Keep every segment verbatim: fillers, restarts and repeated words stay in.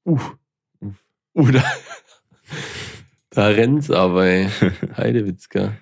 Uh, uh da, da rennt's aber, ey. Heidewitzka.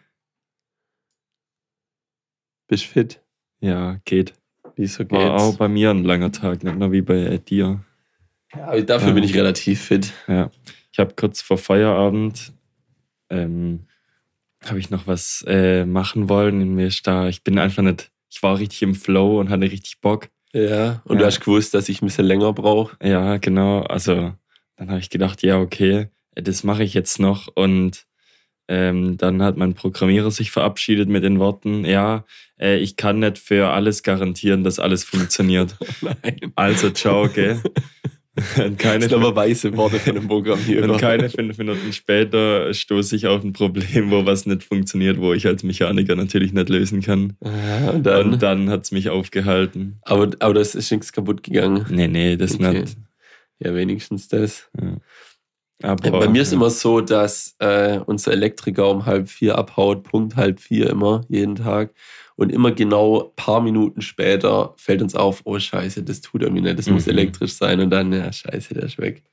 Bist fit? Ja, geht. Wieso geht's? War auch bei mir ein langer Tag, nicht nur wie bei dir. Ja, aber dafür ja. bin ich relativ fit. Ja, ich habe kurz vor Feierabend ähm, habe ich noch was äh, machen wollen. In mir ist da, ich bin einfach nicht, ich war richtig im Flow und hatte richtig Bock. Ja, und ja. du hast gewusst, dass ich ein bisschen länger brauche. Ja, genau. Also dann habe ich gedacht, ja, okay, das mache ich jetzt noch. Und ähm, dann hat mein Programmierer sich verabschiedet mit den Worten, ja, äh, ich kann nicht für alles garantieren, dass alles funktioniert. Nein. Also ciao, gell? Und keine das sind aber weiße Worte von dem Programmierer. Und keine fünf Minuten später stoße ich auf ein Problem, wo was nicht funktioniert, wo ich als Mechaniker natürlich nicht lösen kann. Ja, und dann, und dann hat es mich aufgehalten. Aber, aber das ist nichts kaputt gegangen? Nee, nee, das okay. nicht. Ja, wenigstens das. Ja. Aber, ja, bei mir ist ja. immer so, dass äh, unser Elektriker um halb vier abhaut, Punkt halb vier immer, jeden Tag. Und immer genau ein paar Minuten später fällt uns auf, oh Scheiße, das tut irgendwie nicht, das mhm. muss elektrisch sein. Und dann, ja, Scheiße, der ist weg.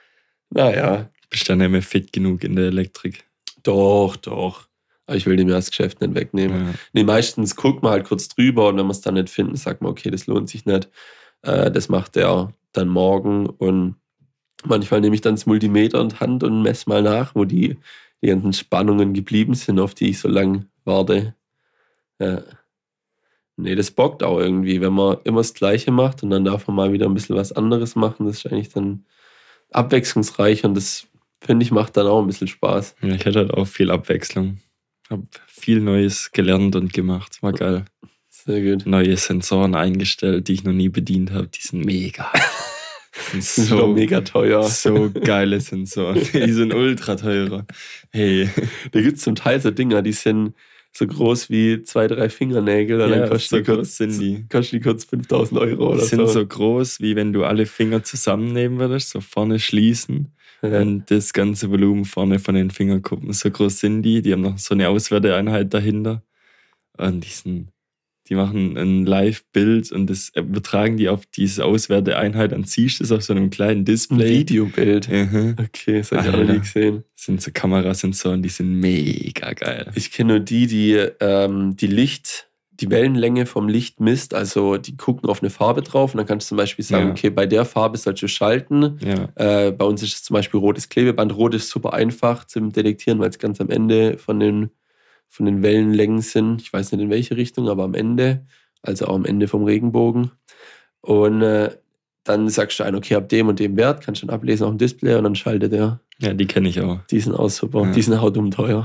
Naja. Bist du dann nicht mehr fit genug in der Elektrik? Doch, doch. Aber ich will dem ja das Geschäft nicht wegnehmen. Ja. Nee, meistens guckt man halt kurz drüber und wenn wir es dann nicht finden, sagt man, okay, das lohnt sich nicht. Äh, das macht der dann morgen. Und manchmal nehme ich dann das Multimeter in die Hand und messe mal nach, wo die, die ganzen Spannungen geblieben sind, auf die ich so lange warte. Ja. Nee, das bockt auch irgendwie, wenn man immer das Gleiche macht und dann darf man mal wieder ein bisschen was anderes machen. Das ist eigentlich dann abwechslungsreich und das, finde ich, macht dann auch ein bisschen Spaß. Ja, ich hatte halt auch viel Abwechslung. Habe viel Neues gelernt und gemacht. War geil. Sehr gut. Neue Sensoren eingestellt, die ich noch nie bedient habe. Die sind mega. Die sind so mega teuer. So geile Sensoren. Die sind ultra teurer. Hey. Da gibt es zum Teil so Dinger, die sind so groß wie zwei, drei Fingernägel. Und ja, dann kosten so die kurz, sind die. Kosten die kurz fünftausend Euro oder die so. Die sind so groß, wie wenn du alle Finger zusammennehmen würdest, so vorne schließen. Ja. Und das ganze Volumen vorne von den Fingerkuppen. So groß sind die. Die haben noch so eine Auswerteeinheit dahinter. Und die sind... Die machen ein Live-Bild und das übertragen die auf diese Auswerteeinheit. Dann siehst du es auf so einem kleinen Display. Ein Videobild. Mhm. Okay, das habe ich auch noch nie gesehen. Das sind so Kamerasensoren, die sind mega geil. Ich kenne nur die, die ähm, die Licht, die Wellenlänge vom Licht misst. Also die gucken auf eine Farbe drauf und dann kannst du zum Beispiel sagen, ja. okay, bei der Farbe sollst du schalten. Ja. Äh, bei uns ist es zum Beispiel rotes Klebeband. Rot ist super einfach zum Detektieren, weil es ganz am Ende von den von den Wellenlängen sind. Ich weiß nicht in welche Richtung, aber am Ende, also auch am Ende vom Regenbogen. Und äh, dann sagst du ein, okay, ab dem und dem Wert, kannst du dann ablesen auf dem Display und dann schaltet er. Ja, die kenne ich auch. Die sind auch super. Ja. Die sind auch dumm teuer.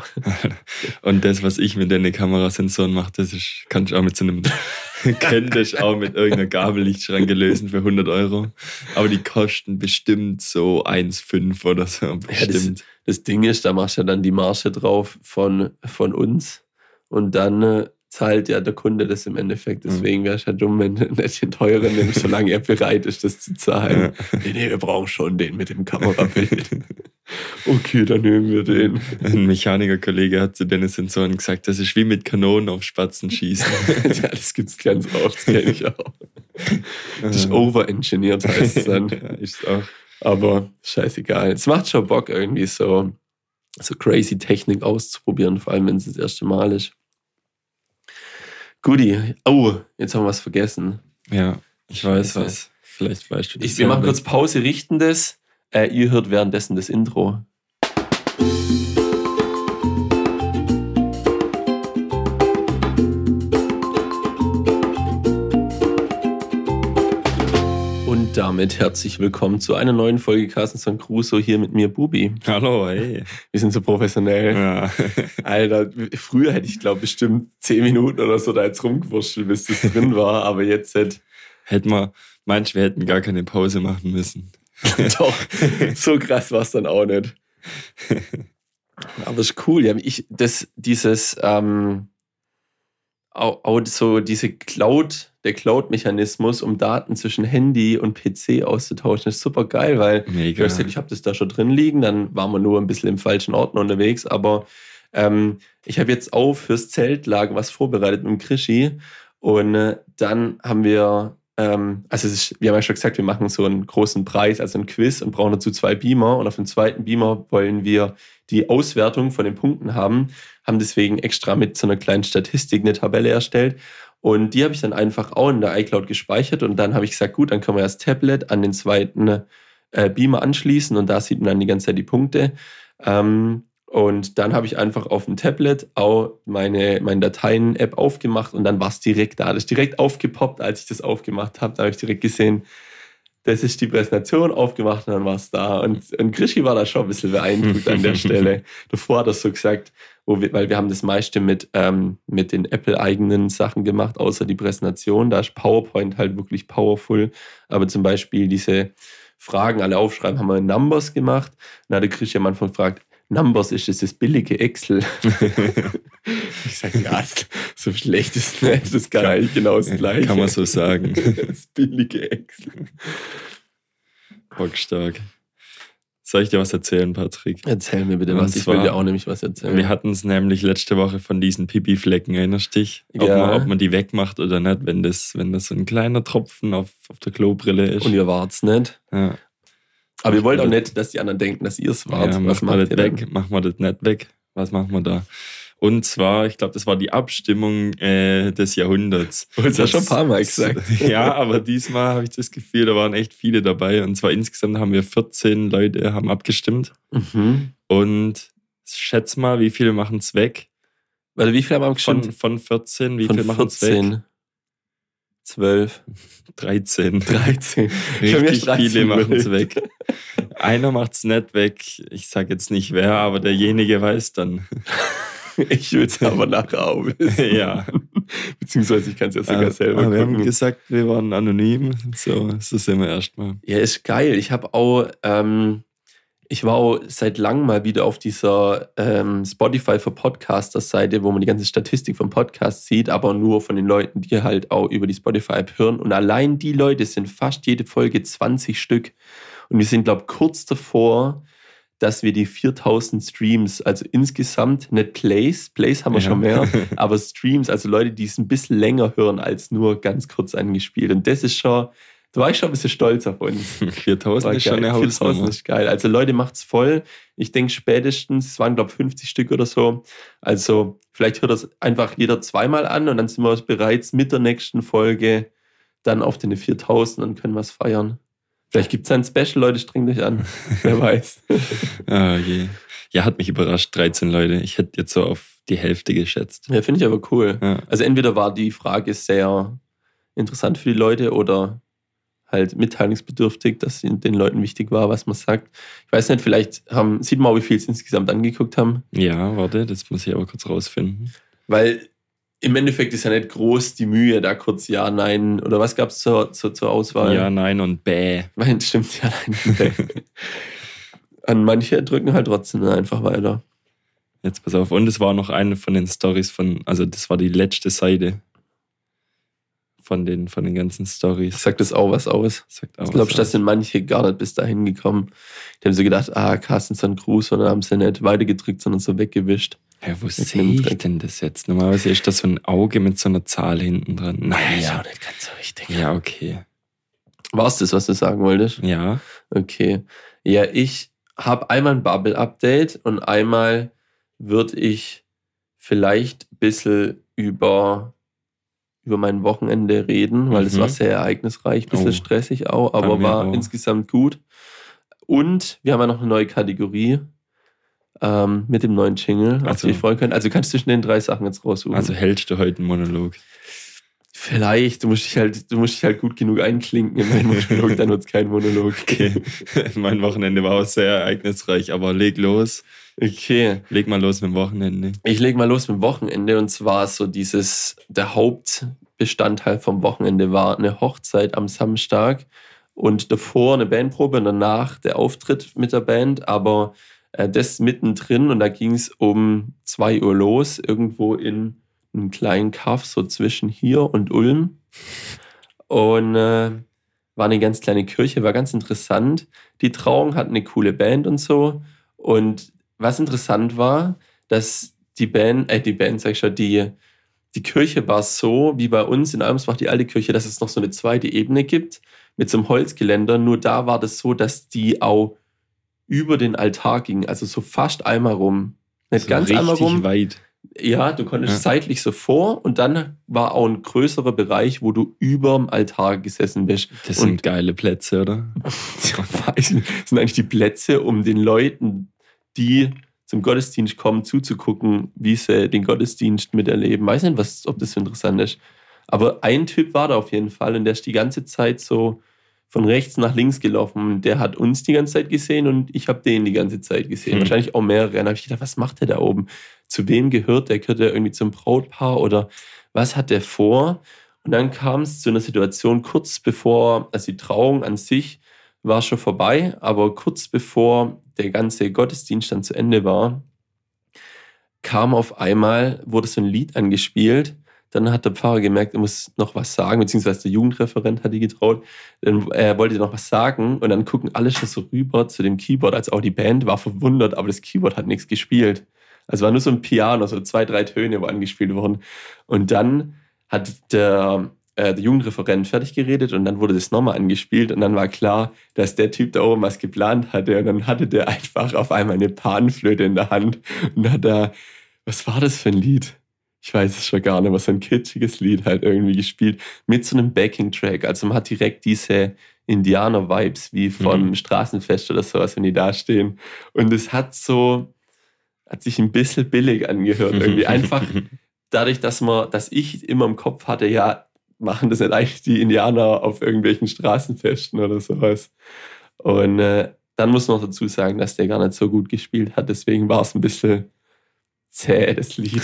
Und das, was ich mit den Kamerasensoren mache, das ist, kannst du auch mit so einem, könnte ich auch mit irgendeiner Gabellichtschranke lösen für hundert Euro. Aber die kosten bestimmt so eins Komma fünf oder so. Bestimmt. Ja, das, das Ding ist, da machst du ja dann die Marge drauf von, von uns und dann äh, zahlt ja der Kunde das im Endeffekt. Deswegen wäre es ja dumm, wenn du nicht den teuren nimmst, solange er bereit ist, das zu zahlen. Ja. Nee, nee, wir brauchen schon den mit dem Kamerabild. Okay, dann nehmen wir den. Ein Mechanikerkollege hat zu den Sensoren gesagt, das ist wie mit Kanonen auf Spatzen schießen. Ja, das gibt's ganz oft, das kenne ich auch. Das ist overengineert, heißt es dann. Ja, ist auch. Aber scheißegal. Es macht schon Bock, irgendwie so, so crazy Technik auszuprobieren, vor allem wenn es das erste Mal ist. Guti. Oh, jetzt haben wir was vergessen. Ja, ich weiß was. Vielleicht weißt du das. Ich, wir machen kurz Pause, richten das. Äh, ihr hört währenddessen das Intro. Und damit herzlich willkommen zu einer neuen Folge Carstenson Crusoe, hier mit mir, Bubi. Hallo, hey. Wir sind so professionell. Ja. Alter, früher hätte ich, glaube bestimmt zehn Minuten oder so da jetzt rumgewurschtelt, bis das drin war, aber jetzt hätte... Hätten wir, meinst du, wir hätten gar keine Pause machen müssen. Doch, so krass war es dann auch nicht. Aber es ist cool, ja, ich, das, dieses, ähm, auch, auch so diese Cloud, der Cloud-Mechanismus, um Daten zwischen Handy und P C auszutauschen, ist super geil, weil Mega. ich, ich habe das da schon drin liegen, dann waren wir nur ein bisschen im falschen Ort unterwegs, aber ähm, ich habe jetzt auch fürs Zeltlager was vorbereitet mit dem Krischi und äh, dann haben wir ähm, also es ist, wir haben ja schon gesagt, wir machen so einen großen Preis, also einen Quiz und brauchen dazu zwei Beamer. Und auf dem zweiten Beamer wollen wir die Auswertung von den Punkten haben, haben deswegen extra mit so einer kleinen Statistik eine Tabelle erstellt. Und die habe ich dann einfach auch in der iCloud gespeichert. Und dann habe ich gesagt, gut, dann können wir das Tablet an den zweiten äh, Beamer anschließen und da sieht man dann die ganze Zeit die Punkte. Ähm, Und dann habe ich einfach auf dem Tablet auch meine, meine Dateien-App aufgemacht und dann war es direkt da. Das ist direkt aufgepoppt, als ich das aufgemacht habe. Da habe ich direkt gesehen, das ist die Präsentation, aufgemacht und dann war es da. Und, und Krischi war da schon ein bisschen beeindruckt an der Stelle. Davor hat er so gesagt, wo wir, weil wir haben das meiste mit, ähm, mit den Apple-eigenen Sachen gemacht, außer die Präsentation. Da ist PowerPoint halt wirklich powerful. Aber zum Beispiel diese Fragen alle aufschreiben, haben wir in Numbers gemacht. Dann hat der Krischi am Anfang gefragt, Numbers ist das, das billige Excel. Ich sage, ja, so schlecht ist nicht, das ist gar nicht genau das Gleiche. Kann man so sagen. Das billige Excel. Bockstark. Soll ich dir was erzählen, Patrick? Erzähl mir bitte was, ich will dir auch nämlich was erzählen. Wir hatten es nämlich letzte Woche von diesen Pipi-Flecken, erinnerst du dich? Ob, ja. man, ob man die wegmacht oder nicht, wenn das, wenn das so ein kleiner Tropfen auf, auf der Klobrille ist. Und ihr wart's nicht. Ja. Aber ihr wollt auch nicht, dass die anderen denken, dass ihr es wart. Ja, was machen wir das weg? Machen wir das nicht weg? Was machen wir da? Und zwar, ich glaube, das war die Abstimmung äh, des Jahrhunderts. Du hast ja schon ein paar Mal gesagt. Ja, aber diesmal habe ich das Gefühl, da waren echt viele dabei. Und zwar insgesamt haben wir vierzehn Leute haben abgestimmt. Mhm. Und schätz mal, wie viele machen es weg? Also wie viele haben abgestimmt? Von, von vierzehn, wie von viele machen es weg? zwölf. dreizehn. dreizehn. Richtig viele machen es weg. Einer macht es nicht weg. Ich sage jetzt nicht wer, aber derjenige weiß dann. Ich will es aber nachher auch wissen. Ja. Beziehungsweise ich kann es ja sogar äh, selber aber gucken. Wir haben gesagt, wir waren anonym. So, so sind wir erstmal. Ja, ist geil. Ich habe auch, ähm, ich war auch seit langem mal wieder auf dieser ähm, Spotify für Podcasters Seite, wo man die ganze Statistik vom Podcast sieht, aber nur von den Leuten, die halt auch über die Spotify-App hören. Und allein die Leute sind fast jede Folge zwanzig Stück. Und wir sind, glaube ich, kurz davor, dass wir die viertausend Streams, also insgesamt, nicht Plays, Plays haben wir ja schon mehr, aber Streams, also Leute, die es ein bisschen länger hören als nur ganz kurz angespielt. Und das ist schon, da war ich schon ein bisschen stolz auf uns. viertausend ist schon eine Hausnummer. viertausend ist geil. Also Leute, macht's voll. Ich denke spätestens, es waren glaube ich fünfzig Stück oder so. Also vielleicht hört das einfach jeder zweimal an und dann sind wir bereits mit der nächsten Folge dann auf den viertausend und können was feiern. Vielleicht gibt es ein Special, Leute, strengt euch an. Wer weiß. Ah, je. Ja, hat mich überrascht, dreizehn Leute. Ich hätte jetzt so auf die Hälfte geschätzt. Ja, finde ich aber cool. Ja. Also entweder war die Frage sehr interessant für die Leute oder halt mitteilungsbedürftig, dass den Leuten wichtig war, was man sagt. Ich weiß nicht, vielleicht haben, sieht man auch, wie viel es insgesamt angeguckt haben. Ja, warte, das muss ich aber kurz rausfinden. Weil im Endeffekt ist ja nicht groß die Mühe, da kurz Ja, Nein oder was gab es zur, zur, zur Auswahl? Ja, Nein und Bäh. Nein, stimmt, Ja, Nein und Bäh. An manche drücken halt trotzdem einfach weiter. Jetzt pass auf. Und es war noch eine von den Storys von, also das war die letzte Seite von den, von den ganzen Storys. Sagt das auch was aus? Sagt auch ich glaube, da sind manche gar nicht bis dahin gekommen. Die haben so gedacht, ah, Carstensen Gruß, und dann haben sie nicht weitergedrückt, sondern so weggewischt. Ja, wo sehe ich denn das jetzt? Normalerweise ist das so ein Auge mit so einer Zahl hinten dran. Nein, ja, nicht ganz so wichtig. Ja, okay. War es das, was du sagen wolltest? Ja. Okay. Ja, ich habe einmal ein Bubble-Update und einmal würde ich vielleicht ein bisschen über, über mein Wochenende reden, weil es mhm. war sehr ereignisreich, ein bisschen oh. stressig auch, aber war auch. insgesamt gut. Und wir haben ja noch eine neue Kategorie ähm, mit dem neuen Jingle, auf also, die ich freuen können. Also kannst du zwischen den drei Sachen jetzt raussuchen. Also hältst du heute einen Monolog? Vielleicht, du musst dich halt, du musst dich halt gut genug einklinken in meinen Monolog, dann wird es kein Monolog. Okay, mein Wochenende war auch sehr ereignisreich, aber leg los. Okay. Leg mal los mit dem Wochenende. Ich leg mal los mit dem Wochenende und zwar so dieses, der Hauptbestandteil vom Wochenende war eine Hochzeit am Samstag und davor eine Bandprobe und danach der Auftritt mit der Band, aber äh, das mittendrin und da ging es um zwei Uhr los, irgendwo in einem kleinen Kaff, so zwischen hier und Ulm. Und äh, war eine ganz kleine Kirche, war ganz interessant. Die Trauung hat eine coole Band und so. Und was interessant war, dass die Band, äh, die Band, sag ich schon, die, die Kirche war so, wie bei uns in Almsbach, die alte Kirche, dass es noch so eine zweite Ebene gibt mit so einem Holzgeländer. Nur da war das so, dass die auch über den Altar ging, also so fast einmal rum. Nicht So ganz einmal richtig rum. weit. Ja, du konntest Ja. seitlich so vor und dann war auch ein größerer Bereich, wo du überm Altar gesessen bist. Das Und sind geile Plätze, oder? das sind eigentlich die Plätze, um den Leuten, die zum Gottesdienst kommen, zuzugucken, wie sie den Gottesdienst miterleben. Weiß nicht, was, ob das so interessant ist. Aber ein Typ war da auf jeden Fall und der ist die ganze Zeit so von rechts nach links gelaufen. Und der hat uns die ganze Zeit gesehen und ich habe den die ganze Zeit gesehen. Hm. Wahrscheinlich auch mehrere. Und dann habe ich gedacht, was macht der da oben? Zu wem gehört der? Gehört der irgendwie zum Brautpaar oder was hat der vor? Und dann kam es zu einer Situation kurz bevor, also die Trauung an sich war schon vorbei, aber kurz bevor der ganze Gottesdienst dann zu Ende war, kam auf einmal, wurde so ein Lied angespielt. Dann hat der Pfarrer gemerkt, er muss noch was sagen, beziehungsweise der Jugendreferent hat die getraut. Dann er wollte noch was sagen und dann gucken alle schon so rüber zu dem Keyboard, als auch die Band war verwundert, aber das Keyboard hat nichts gespielt. Also war nur so ein Piano, so zwei, drei Töne, wo angespielt wurden. Und dann hat der, äh, der Jugendreferent fertig geredet und dann wurde das nochmal angespielt und dann war klar, dass der Typ da oben was geplant hatte und dann hatte der einfach auf einmal eine Panflöte in der Hand und hat da, was war das für ein Lied? Ich weiß es schon gar nicht, was so ein kitschiges Lied halt irgendwie gespielt, mit so einem Backing-Track. Also man hat direkt diese Indianer-Vibes wie vom Mhm. Straßenfest oder sowas, wenn die da stehen. Und es hat so, hat sich ein bisschen billig angehört. Irgendwie einfach dadurch, dass man, dass ich immer im Kopf hatte, ja, machen das nicht eigentlich die Indianer auf irgendwelchen Straßenfesten oder sowas. Und äh, dann muss man noch dazu sagen, dass der gar nicht so gut gespielt hat. Deswegen war es ein bisschen zäh, das Lied.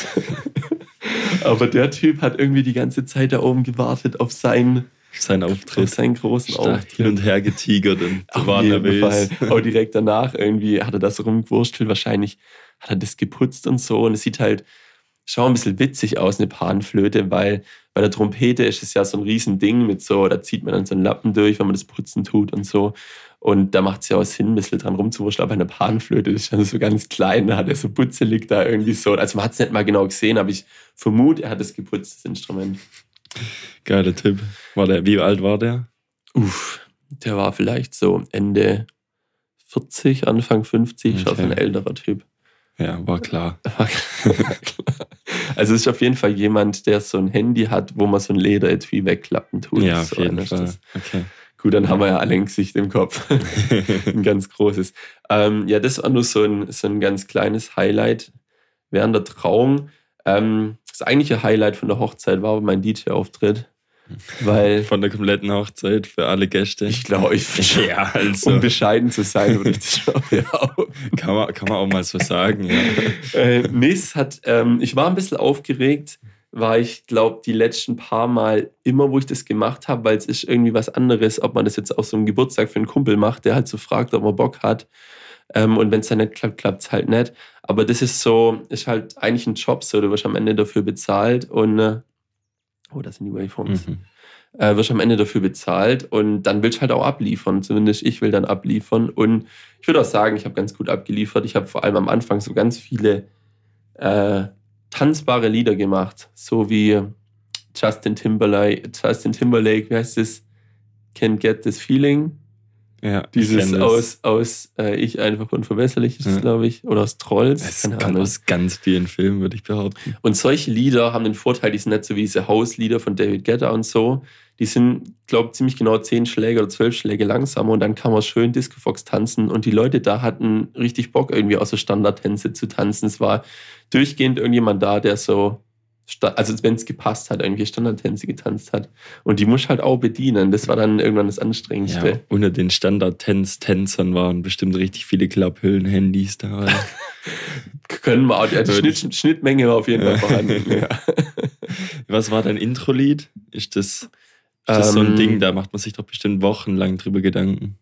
Aber der Typ hat irgendwie die ganze Zeit da oben gewartet auf seinen, Sein auf Auftritt. seinen großen Stark hin Auftritt. und her getigert und Auf war jeden nervös. Fall. Auch direkt danach irgendwie hat er das rumgewurstelt. Wahrscheinlich hat er das geputzt und so. Und es sieht halt schon ein bisschen witzig aus, eine Panflöte, weil bei der Trompete ist es ja so ein Riesending mit so, da zieht man dann so einen Lappen durch, wenn man das Putzen tut und so. Und da macht es ja auch Sinn, ein bisschen dran rumzuwurschteln. Aber eine Panflöte das ist dann so ganz klein, da hat er so putzelig da irgendwie so. Also man hat es nicht mal genau gesehen, aber ich vermute, er hat das geputzt, das Instrument. Geiler Tipp. War der, wie alt war der? Uff, der war vielleicht so Ende vierzig, Anfang fünfzig, schon so ein Okay. älterer Typ. Ja, war klar. Also es ist auf jeden Fall jemand, der so ein Handy hat, wo man so ein Lederetui wegklappen tut. Ja, auf so jeden einer ist Fall. das. Okay. Gut, dann haben wir ja alle ein Gesicht im Kopf. Ein ganz großes. Ähm, ja, das war nur so ein, so ein ganz kleines Highlight während der Trauung. Ähm, das eigentliche Highlight von der Hochzeit war aber mein D J-Auftritt, weil Von der kompletten Hochzeit für alle Gäste. ich glaube, ich, ja, also um bescheiden zu sein, würde ich das schon behaupten. kann man, kann man auch mal so sagen. Ja. Äh, nee, es hat, ähm, ich war ein bisschen aufgeregt, war ich, glaube die letzten paar Mal immer, wo ich das gemacht habe, weil es ist irgendwie was anderes, ob man das jetzt auf so einem Geburtstag für einen Kumpel macht, der halt so fragt, ob man Bock hat. Ähm, und wenn es dann nicht klappt, klappt es halt nicht. Aber das ist so, ist halt eigentlich ein Job, so, du wirst am Ende dafür bezahlt und äh, oh, das sind die Waveforms. Mhm. Äh, wirst am Ende dafür bezahlt und dann willst du halt auch abliefern. Zumindest ich will dann abliefern. Und ich würde auch sagen, ich habe ganz gut abgeliefert. Ich habe vor allem am Anfang so ganz viele äh, tanzbare Lieder gemacht. So wie Justin Timberlake, Justin Timberlake, wie heißt das? Can't Get This Feeling. Ja, ich Dieses kenn das. aus, aus äh, Ich einfach unverbesserlich ist es, Ja. glaube ich. Oder aus Trolls. Das Keine kommt Ahnung. aus ganz vielen Filmen, würde ich behaupten. Und solche Lieder haben den Vorteil, die sind nicht so wie diese Hauslieder von David Guetta und so. Die sind, glaube ich, ziemlich genau zehn Schläge oder zwölf Schläge langsamer und dann kann man schön Disco Fox tanzen. Und die Leute da hatten richtig Bock, irgendwie auch so Standardtänze zu tanzen. Es war durchgehend irgendjemand da, der so, sta- also wenn es gepasst hat, irgendwie Standardtänze getanzt hat. Und die muss halt auch bedienen. Das war dann irgendwann das Anstrengendste. Ja, unter den Standard-Tänzern waren bestimmt richtig viele Klapphüllen-Handys da. Können wir auch, die also Würde Schnitt, Schnittmenge war auf jeden Fall vorhanden. Ja. Was war dein Intro-Lied? Ist das, ist das so ein Ähm, Ding, da macht man sich doch bestimmt wochenlang drüber Gedanken.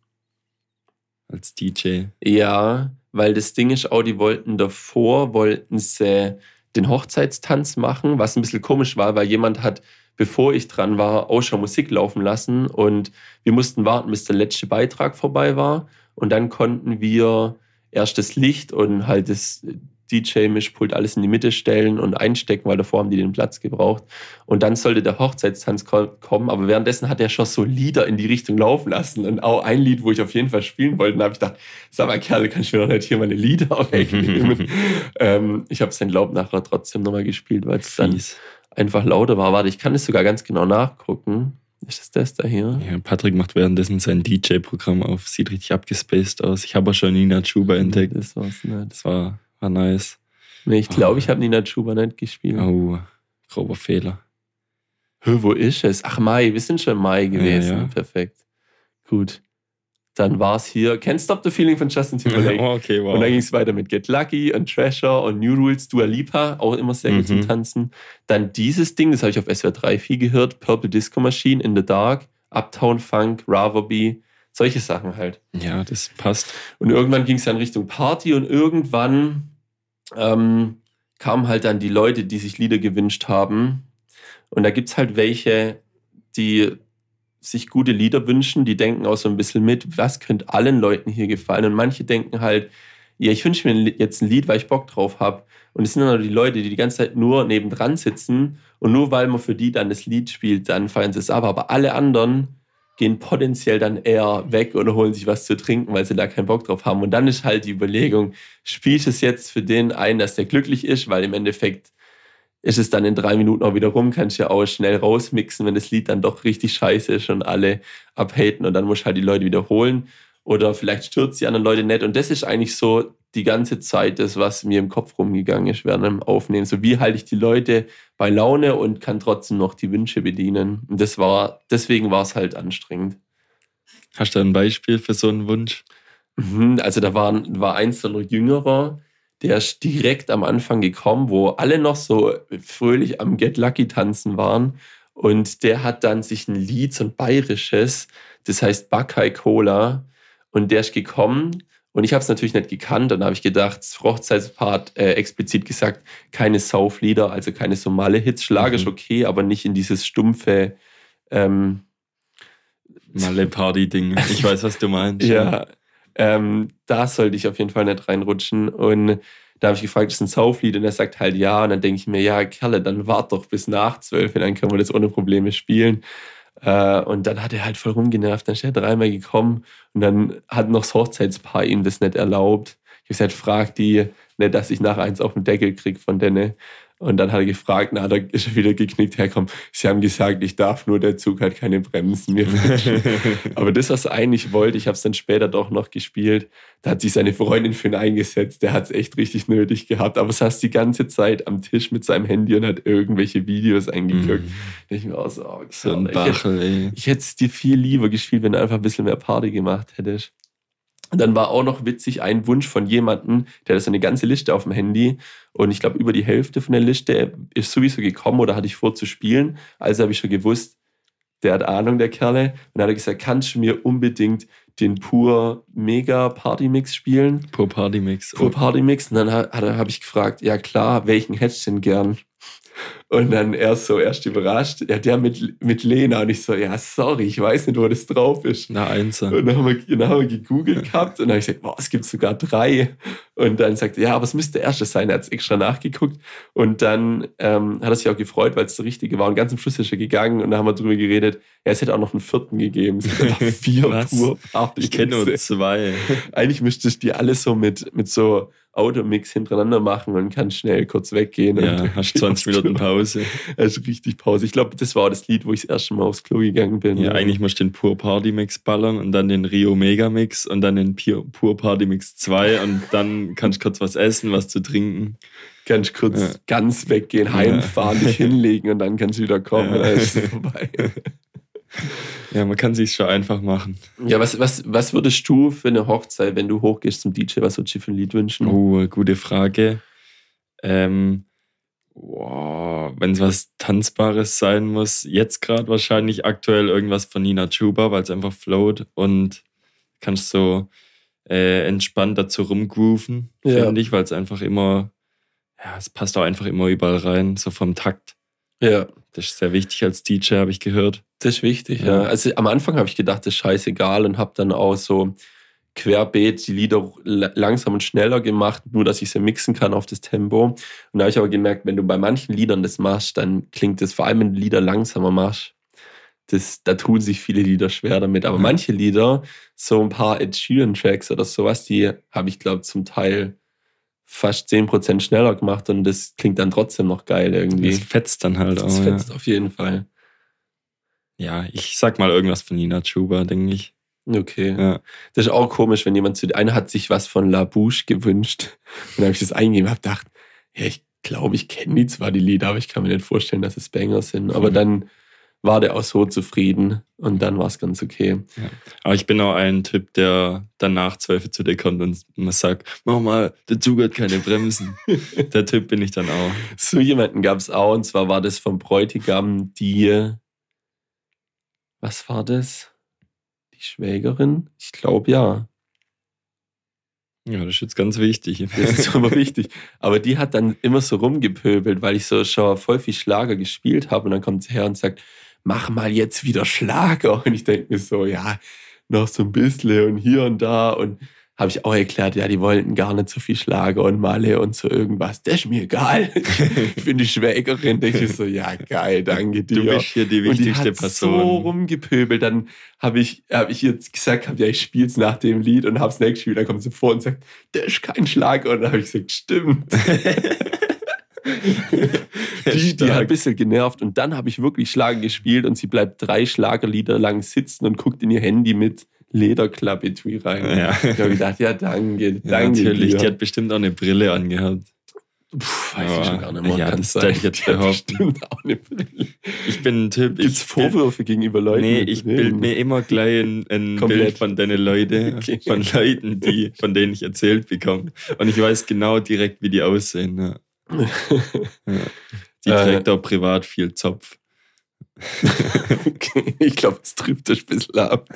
Als D J. Ja, weil das Ding ist auch, die wollten davor, wollten sie den Hochzeitstanz machen, was ein bisschen komisch war, weil jemand hat, bevor ich dran war, auch schon Musik laufen lassen und wir mussten warten, bis der letzte Beitrag vorbei war und dann konnten wir erst das Licht und halt das, D J-Mischpult alles in die Mitte stellen und einstecken, weil davor haben die den Platz gebraucht. Und dann sollte der Hochzeitstanz kommen, aber währenddessen hat er schon so Lieder in die Richtung laufen lassen. Und auch ein Lied, wo ich auf jeden Fall spielen wollte, da habe ich gedacht, sag mal, Kerl, kann ich mir doch nicht hier meine Lieder wegnehmen. ähm, ich habe sein Laub nachher trotzdem nochmal gespielt, weil es dann einfach lauter war. Warte, ich kann es sogar ganz genau nachgucken. Ist das das da hier? Ja, Patrick macht währenddessen sein D J-Programm auf. Sieht richtig abgespaced aus. Ich habe auch schon Nina Chuba entdeckt. Das war's nicht. Das war, war nice. Nee, ich glaube, oh. ich habe Nina Chuba nicht gespielt. Oh, grober Fehler. Hö, wo ist es? Ach, Mai. Wir sind schon im Mai gewesen. Ja, ja. Perfekt. Gut. Dann war es hier. Can't Stop the Feeling von Justin Timberlake. Oh, okay, wow. Und dann ging es weiter mit Get Lucky und Treasure und New Rules, Dua Lipa, auch immer sehr gut mhm. zum Tanzen. Dann dieses Ding, das habe ich auf S W R drei viel gehört, Purple Disco Machine, In the Dark, Uptown Funk, Ravaby, solche Sachen halt. Ja, das passt. Und irgendwann ging es dann Richtung Party und irgendwann ähm, kamen halt dann die Leute, die sich Lieder gewünscht haben. Und da gibt es halt welche, die sich gute Lieder wünschen, die denken auch so ein bisschen mit, was könnte allen Leuten hier gefallen. Und manche denken halt, ja, ich wünsche mir jetzt ein Lied, weil ich Bock drauf habe. Und es sind dann die Leute, die die ganze Zeit nur nebendran sitzen und nur weil man für die dann das Lied spielt, dann feiern sie es ab. Aber alle anderen gehen potenziell dann eher weg oder holen sich was zu trinken, weil sie da keinen Bock drauf haben. Und dann ist halt die Überlegung, spiele ich es jetzt für den ein, dass der glücklich ist, weil im Endeffekt ist es dann in drei Minuten auch wieder rum, kannst du ja auch schnell rausmixen, wenn das Lied dann doch richtig scheiße ist und alle abhaten und dann musst du halt die Leute wiederholen oder vielleicht stürzt die anderen Leute nicht und das ist eigentlich so die ganze Zeit das, was mir im Kopf rumgegangen ist während dem Aufnehmen. So wie halte ich die Leute bei Laune und kann trotzdem noch die Wünsche bedienen. Und das war, deswegen war es halt anstrengend. Hast du ein Beispiel für so einen Wunsch? Also da war, war eins so noch jüngerer, der ist direkt am Anfang gekommen, wo alle noch so fröhlich am Get Lucky tanzen waren. Und der hat dann sich ein Lied, so ein bayerisches, das heißt Bakai Cola. Und der ist gekommen und ich habe es natürlich nicht gekannt. Und da habe ich gedacht, das Hochzeitspart äh, explizit gesagt, keine Sauflieder, also keine so Malle-Hits. Schlager ist okay, aber nicht in dieses stumpfe ähm, Malle-Party-Ding. Ich weiß, was du meinst. Ja. Ähm, da sollte ich auf jeden Fall nicht reinrutschen. Und da habe ich gefragt, ist ein Sauflied? Und er sagt halt ja. Und dann denke ich mir, ja, Kerle, dann wart doch bis nach zwölf, dann können wir das ohne Probleme spielen. Äh, und dann hat er halt voll rumgenervt. Dann ist er dreimal gekommen und dann hat noch das Hochzeitspaar ihm das nicht erlaubt. Ich habe gesagt, frag die nicht, dass ich nachher eins auf den Deckel kriege von denen. Und dann hat er gefragt, na, da ist er wieder geknickt herkommen. Sie haben gesagt, ich darf nur, der Zug hat keine Bremsen mehr. Aber das, was er eigentlich wollte, ich habe es dann später doch noch gespielt, da hat sich seine Freundin für ihn eingesetzt, der hat es echt richtig nötig gehabt. Aber es saß die ganze Zeit am Tisch mit seinem Handy und hat irgendwelche Videos eingeguckt. Mm. Da ich mir auch so, oh, so ein Bachel, ey. Ich hätte es dir viel lieber gespielt, wenn du einfach ein bisschen mehr Party gemacht hättest. Und dann war auch noch witzig ein Wunsch von jemandem, der hat so eine ganze Liste auf dem Handy und ich glaube, über die Hälfte von der Liste ist sowieso gekommen oder hatte ich vor zu spielen. Also habe ich schon gewusst, der hat Ahnung, der Kerle. Und dann hat er gesagt, kannst du mir unbedingt den Pur Mega Party Mix spielen? Pur Party Mix. Pur Party Mix. Und dann habe ich gefragt, ja klar, welchen hättest du denn gern? Und dann er so erst überrascht, ja, der mit, mit Lena. Und ich so, ja, sorry, ich weiß nicht, wo das drauf ist. Na, eins. Und dann haben wir, dann haben wir gegoogelt gehabt und dann habe ich gesagt, boah, es gibt sogar drei. Und dann sagt er, ja, aber es müsste der erste sein. Er hat es extra nachgeguckt. Und dann ähm, hat er sich auch gefreut, weil es der richtige war. Und ganz am Schluss ist er gegangen und dann haben wir drüber geredet, ja, es hätte auch noch einen vierten gegeben. Es gibt einfach vier Pur Party. Ich kenne nur zwei. Eigentlich müsstest du die alle so mit, mit so Automix hintereinander machen und kann schnell kurz weggehen. Ja, und hast zwanzig Minuten Pause. Also richtig Pause. Ich glaube, das war auch das Lied, wo ich das erste Mal aufs Klo gegangen bin. Ja, eigentlich musst du den Pur Party Mix ballern und dann den Rio Mega Mix und dann den Pur Party Mix zwei und dann kannst du kurz was essen, was zu trinken. Kannst kurz ja. ganz weggehen, heimfahren, dich hinlegen und dann kannst du wieder kommen. Ja. Dann ist es vorbei. Ja, man kann sich schon einfach machen. Ja, was, was, was würdest du für eine Hochzeit, wenn du hochgehst zum D J, was würdest du für ein Lied wünschen? Oh, gute Frage. Ähm, wow, wenn es was Tanzbares sein muss, jetzt gerade wahrscheinlich aktuell irgendwas von Nina Chuba, weil es einfach float und kannst so äh, entspannt dazu rumgrooven, ja. finde ich, weil es einfach immer, ja, es passt auch einfach immer überall rein, so vom Takt. Ja. Das ist sehr wichtig als D J, habe ich gehört. Das ist wichtig, ja. ja. Also am Anfang habe ich gedacht, das ist scheißegal und habe dann auch so querbeet die Lieder langsam und schneller gemacht, nur dass ich sie mixen kann auf das Tempo. Und da habe ich aber gemerkt, wenn du bei manchen Liedern das machst, dann klingt das, vor allem wenn du Lieder langsamer machst, das, da tun sich viele Lieder schwer damit. Aber ja. manche Lieder, so ein paar Ed Sheeran-Tracks oder sowas, die habe ich, glaube ich, zum Teil fast zehn Prozent schneller gemacht und das klingt dann trotzdem noch geil irgendwie. Das fetzt dann halt das auch. Das fetzt ja. auf jeden Fall. Ja, ich sag mal irgendwas von Nina Chuba, denke ich. Okay. Ja. Das ist auch komisch, wenn jemand zu dir, einer hat sich was von La Bouche gewünscht und dann habe ich das eingegeben und habe gedacht, ja, ich glaube, ich kenne die zwar die Lieder, aber ich kann mir nicht vorstellen, dass es Banger sind. Aber mhm. dann war der auch so zufrieden und dann war es ganz okay. Ja. Aber ich bin auch ein Typ, der danach Zweifel zu dir kommt und man sagt, mach mal, der Zug hat keine Bremsen. Der Typ bin ich dann auch. So jemanden gab es auch und zwar war das vom Bräutigam die, was war das? Die Schwägerin? Ich glaube ja. Ja, das ist jetzt ganz wichtig. Das ist immer wichtig. Aber die hat dann immer so rumgepöbelt, weil ich so schon voll viel Schlager gespielt habe und dann kommt sie her und sagt, mach mal jetzt wieder Schlager. Und ich denke mir so, ja, noch so ein bisschen und hier und da. Und habe ich auch erklärt, ja, die wollten gar nicht so viel Schlager und Malle und so irgendwas. Das ist mir egal. Ich bin die Schwägerin. Denke ich so, ja, geil, danke dir. Du bist hier die wichtigste und die hat Person. So rumgepöbelt. Dann habe ich, hab ich jetzt gesagt, hab, ja, ich spiele es nach dem Lied und habe es nicht gespielt. Dann kommt sie vor und sagt, das ist kein Schlager. Und dann habe ich gesagt, stimmt. die, die hat ein bisschen genervt. Und dann habe ich wirklich Schlager gespielt und sie bleibt drei Schlagerlieder lang sitzen und guckt in ihr Handy mit Lederklappe-Etui rein. Ja. Ich habe gedacht, ja, danke, danke. Ja, natürlich, dir. Die hat bestimmt auch eine Brille angehabt. Puh, weiß ich schon gar nicht mehr. Ja, das darf ich jetzt behaupten. Auch eine Brille. Ich bin ein Typ. Gibt es Vorwürfe gegenüber Leuten? Nee, ich bilde mir immer gleich ein, ein Bild von deinen Leuten, okay. von Leuten, die, von denen ich erzählt bekomme. Und ich weiß genau direkt, wie die aussehen. Ja. Ja. Die trägt äh, auch privat viel Zopf. Okay, ich glaube, das trifft das ein bisschen ab.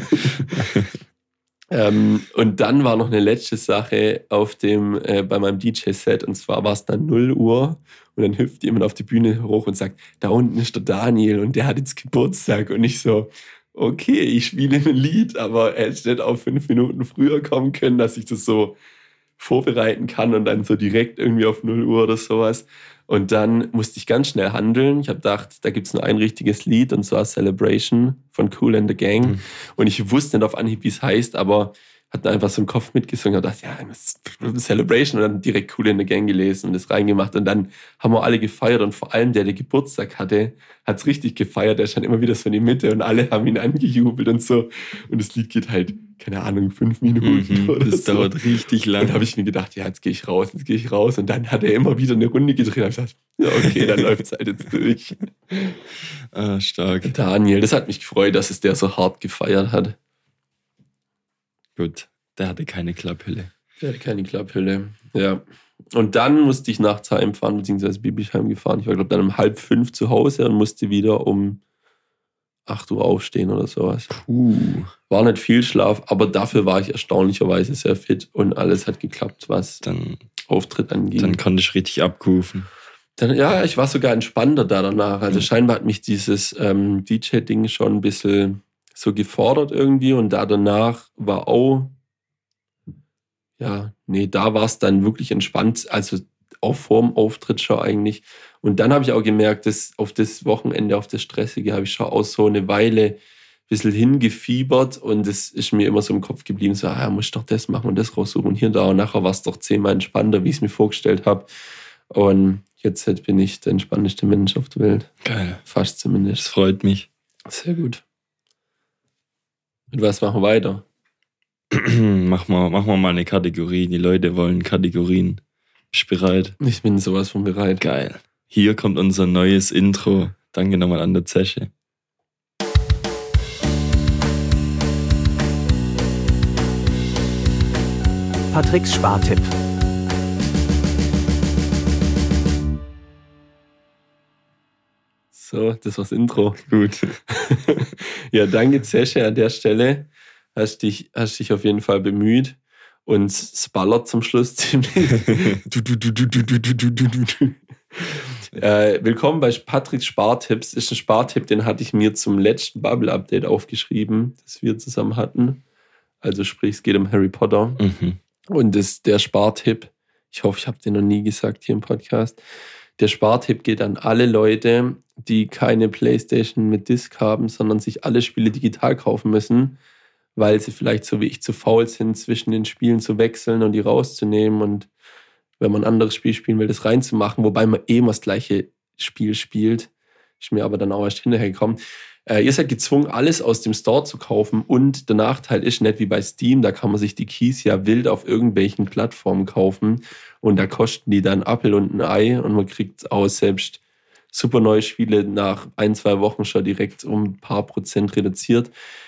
ähm, und dann war noch eine letzte Sache auf dem, äh, bei meinem D J-Set und zwar war es dann null Uhr und dann hüpft jemand auf die Bühne hoch und sagt, da unten ist der Daniel und der hat jetzt Geburtstag und ich so, okay, ich spiele ein Lied, aber er hätte nicht auf fünf Minuten früher kommen können, dass ich das so vorbereiten kann und dann so direkt irgendwie auf null Uhr oder sowas. Und dann musste ich ganz schnell handeln. Ich habe gedacht, da gibt es nur ein richtiges Lied und zwar Celebration von Kool and the Gang. Mhm. Und ich wusste nicht auf Anhieb, wie es heißt, aber hat dann einfach so im Kopf mitgesungen und dachte, ja, Celebration und dann direkt Kool and the Gang gelesen und das reingemacht. Und dann haben wir alle gefeiert und vor allem der, der Geburtstag hatte, hat es richtig gefeiert. Der stand immer wieder so in die Mitte und alle haben ihn angejubelt und so. Und das Lied geht halt, keine Ahnung, fünf Minuten mhm, oder das so. dauert richtig lang. Und dann habe ich mir gedacht, ja, jetzt gehe ich raus, jetzt gehe ich raus. Und dann hat er immer wieder eine Runde gedreht. Und ich gesagt, ja, okay, dann läuft es halt jetzt durch. Ah, stark. Daniel, das hat mich gefreut, dass es der so hart gefeiert hat. Gut, der hatte keine Klapphülle. Der hatte keine Klapphülle, ja. Und dann musste ich nachts heimfahren, beziehungsweise bin ich heimgefahren. Ich war, glaube ich, dann um halb fünf zu Hause und musste wieder um acht Uhr aufstehen oder sowas. Puh. War nicht viel Schlaf, aber dafür war ich erstaunlicherweise sehr fit und alles hat geklappt, was dann, Auftritt anging. Dann konnte ich richtig abrufen. Dann, ja, ich war sogar entspannter da danach. Also scheinbar hat mich dieses ähm, D J-Ding schon ein bisschen so gefordert irgendwie und da danach war auch, ja, nee, da war es dann wirklich entspannt, also auch vorm Auftritt schon eigentlich. Und dann habe ich auch gemerkt, dass auf das Wochenende, auf das Stressige, habe ich schon auch so eine Weile ein bisschen hingefiebert und es ist mir immer so im Kopf geblieben, so, ah, muss ich doch das machen und das raussuchen und hier und da. Und nachher war es doch zehnmal entspannter, wie ich es mir vorgestellt habe. Und jetzt bin ich der entspannteste Mensch auf der Welt. Geil. Fast zumindest. Das freut mich. Sehr gut. Mit was machen wir weiter? Machen wir, machen wir mal eine Kategorie. Die Leute wollen Kategorien. Bist du bereit? Ich bin sowas von bereit. Geil. Hier kommt unser neues Intro. Danke nochmal an der Zeche. Patricks Spartipp. So, das war's Intro. Gut. Ja, danke Zeche an der Stelle. Hast dich, hast dich auf jeden Fall bemüht. Und es ballert zum Schluss ziemlich. du, du, du, du, du, du, du, du, du. Äh, willkommen bei Patricks Spartipps. Das ist ein Spartipp, den hatte ich mir zum letzten Bubble-Update aufgeschrieben, das wir zusammen hatten. Also sprich, es geht um Harry Potter. Mhm. Und das, der Spartipp, ich hoffe, ich habe den noch nie gesagt hier im Podcast, der Spartipp geht an alle Leute, die keine PlayStation mit Disc haben, sondern sich alle Spiele digital kaufen müssen, weil sie vielleicht so wie ich zu faul sind, zwischen den Spielen zu wechseln und die rauszunehmen und wenn man ein anderes Spiel spielen will, das reinzumachen, wobei man eh immer das gleiche Spiel spielt. Ist mir aber dann auch erst hinterher gekommen. Äh, ihr seid gezwungen, alles aus dem Store zu kaufen und der Nachteil ist nicht wie bei Steam, da kann man sich die Keys ja wild auf irgendwelchen Plattformen kaufen und da kosten die dann Apfel und ein Ei und man kriegt auch selbst super neue Spiele nach ein, zwei Wochen schon direkt um ein paar Prozent reduziert.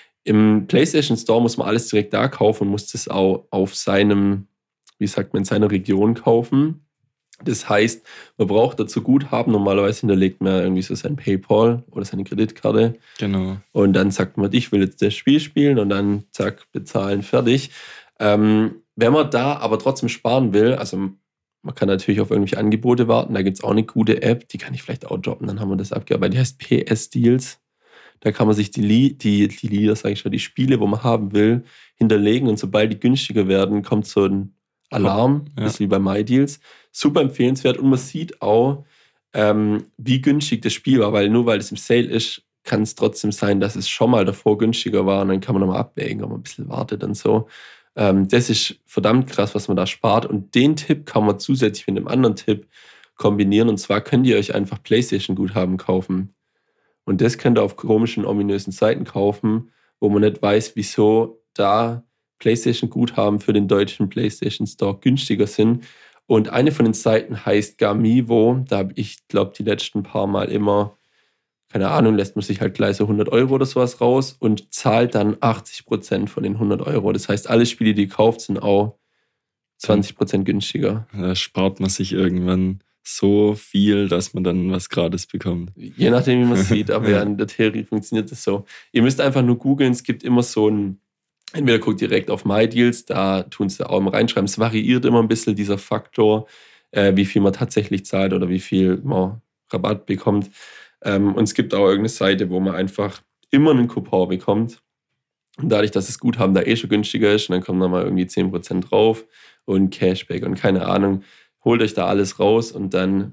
Im PlayStation Store muss man alles direkt da kaufen und muss das auch auf seinem, wie sagt man, in seiner Region kaufen. Das heißt, man braucht dazu Guthaben. Normalerweise hinterlegt man irgendwie so sein PayPal oder seine Kreditkarte. Genau. Und dann sagt man, ich will jetzt das Spiel spielen und dann zack, bezahlen, fertig. Ähm, wenn man da aber trotzdem sparen will, also man kann natürlich auf irgendwelche Angebote warten, da gibt es auch eine gute App, die kann ich vielleicht auch droppen, dann haben wir das abgearbeitet. Die heißt P S Deals. Da kann man sich die, Li- die, die Lieder, sage ich schon, die Spiele, wo man haben will, hinterlegen und sobald die günstiger werden, kommt so ein Alarm, ja. Das ist wie bei MyDeals. Super empfehlenswert und man sieht auch, ähm, wie günstig das Spiel war, weil nur weil es im Sale ist, kann es trotzdem sein, dass es schon mal davor günstiger war und dann kann man nochmal abwägen, ob man ein bisschen wartet und so. Ähm, das ist verdammt krass, was man da spart und den Tipp kann man zusätzlich mit einem anderen Tipp kombinieren und zwar könnt ihr euch einfach PlayStation-Guthaben kaufen und das könnt ihr auf komischen, ominösen Seiten kaufen, wo man nicht weiß, wieso da PlayStation-Guthaben für den deutschen PlayStation Store günstiger sind. Und eine von den Seiten heißt Gamivo. Da habe ich, glaube die letzten paar Mal immer, keine Ahnung, lässt man sich halt gleich so hundert Euro oder sowas raus und zahlt dann achtzig Prozent von den hundert Euro. Das heißt, alle Spiele, die ihr kauft, sind auch zwanzig Prozent günstiger. Da spart man sich irgendwann so viel, dass man dann was gratis bekommt. Je nachdem, wie man es sieht, aber ja, in der Theorie funktioniert das so. Ihr müsst einfach nur googeln, es gibt immer so ein entweder guckt direkt auf MyDeals, da tun sie auch immer reinschreiben. Es variiert immer ein bisschen dieser Faktor, äh, wie viel man tatsächlich zahlt oder wie viel man Rabatt bekommt. Ähm, und es gibt auch irgendeine Seite, wo man einfach immer einen Coupon bekommt. Und dadurch, dass das Guthaben da eh schon günstiger ist, und dann kommen da mal irgendwie zehn Prozent drauf und Cashback und keine Ahnung, holt euch da alles raus und dann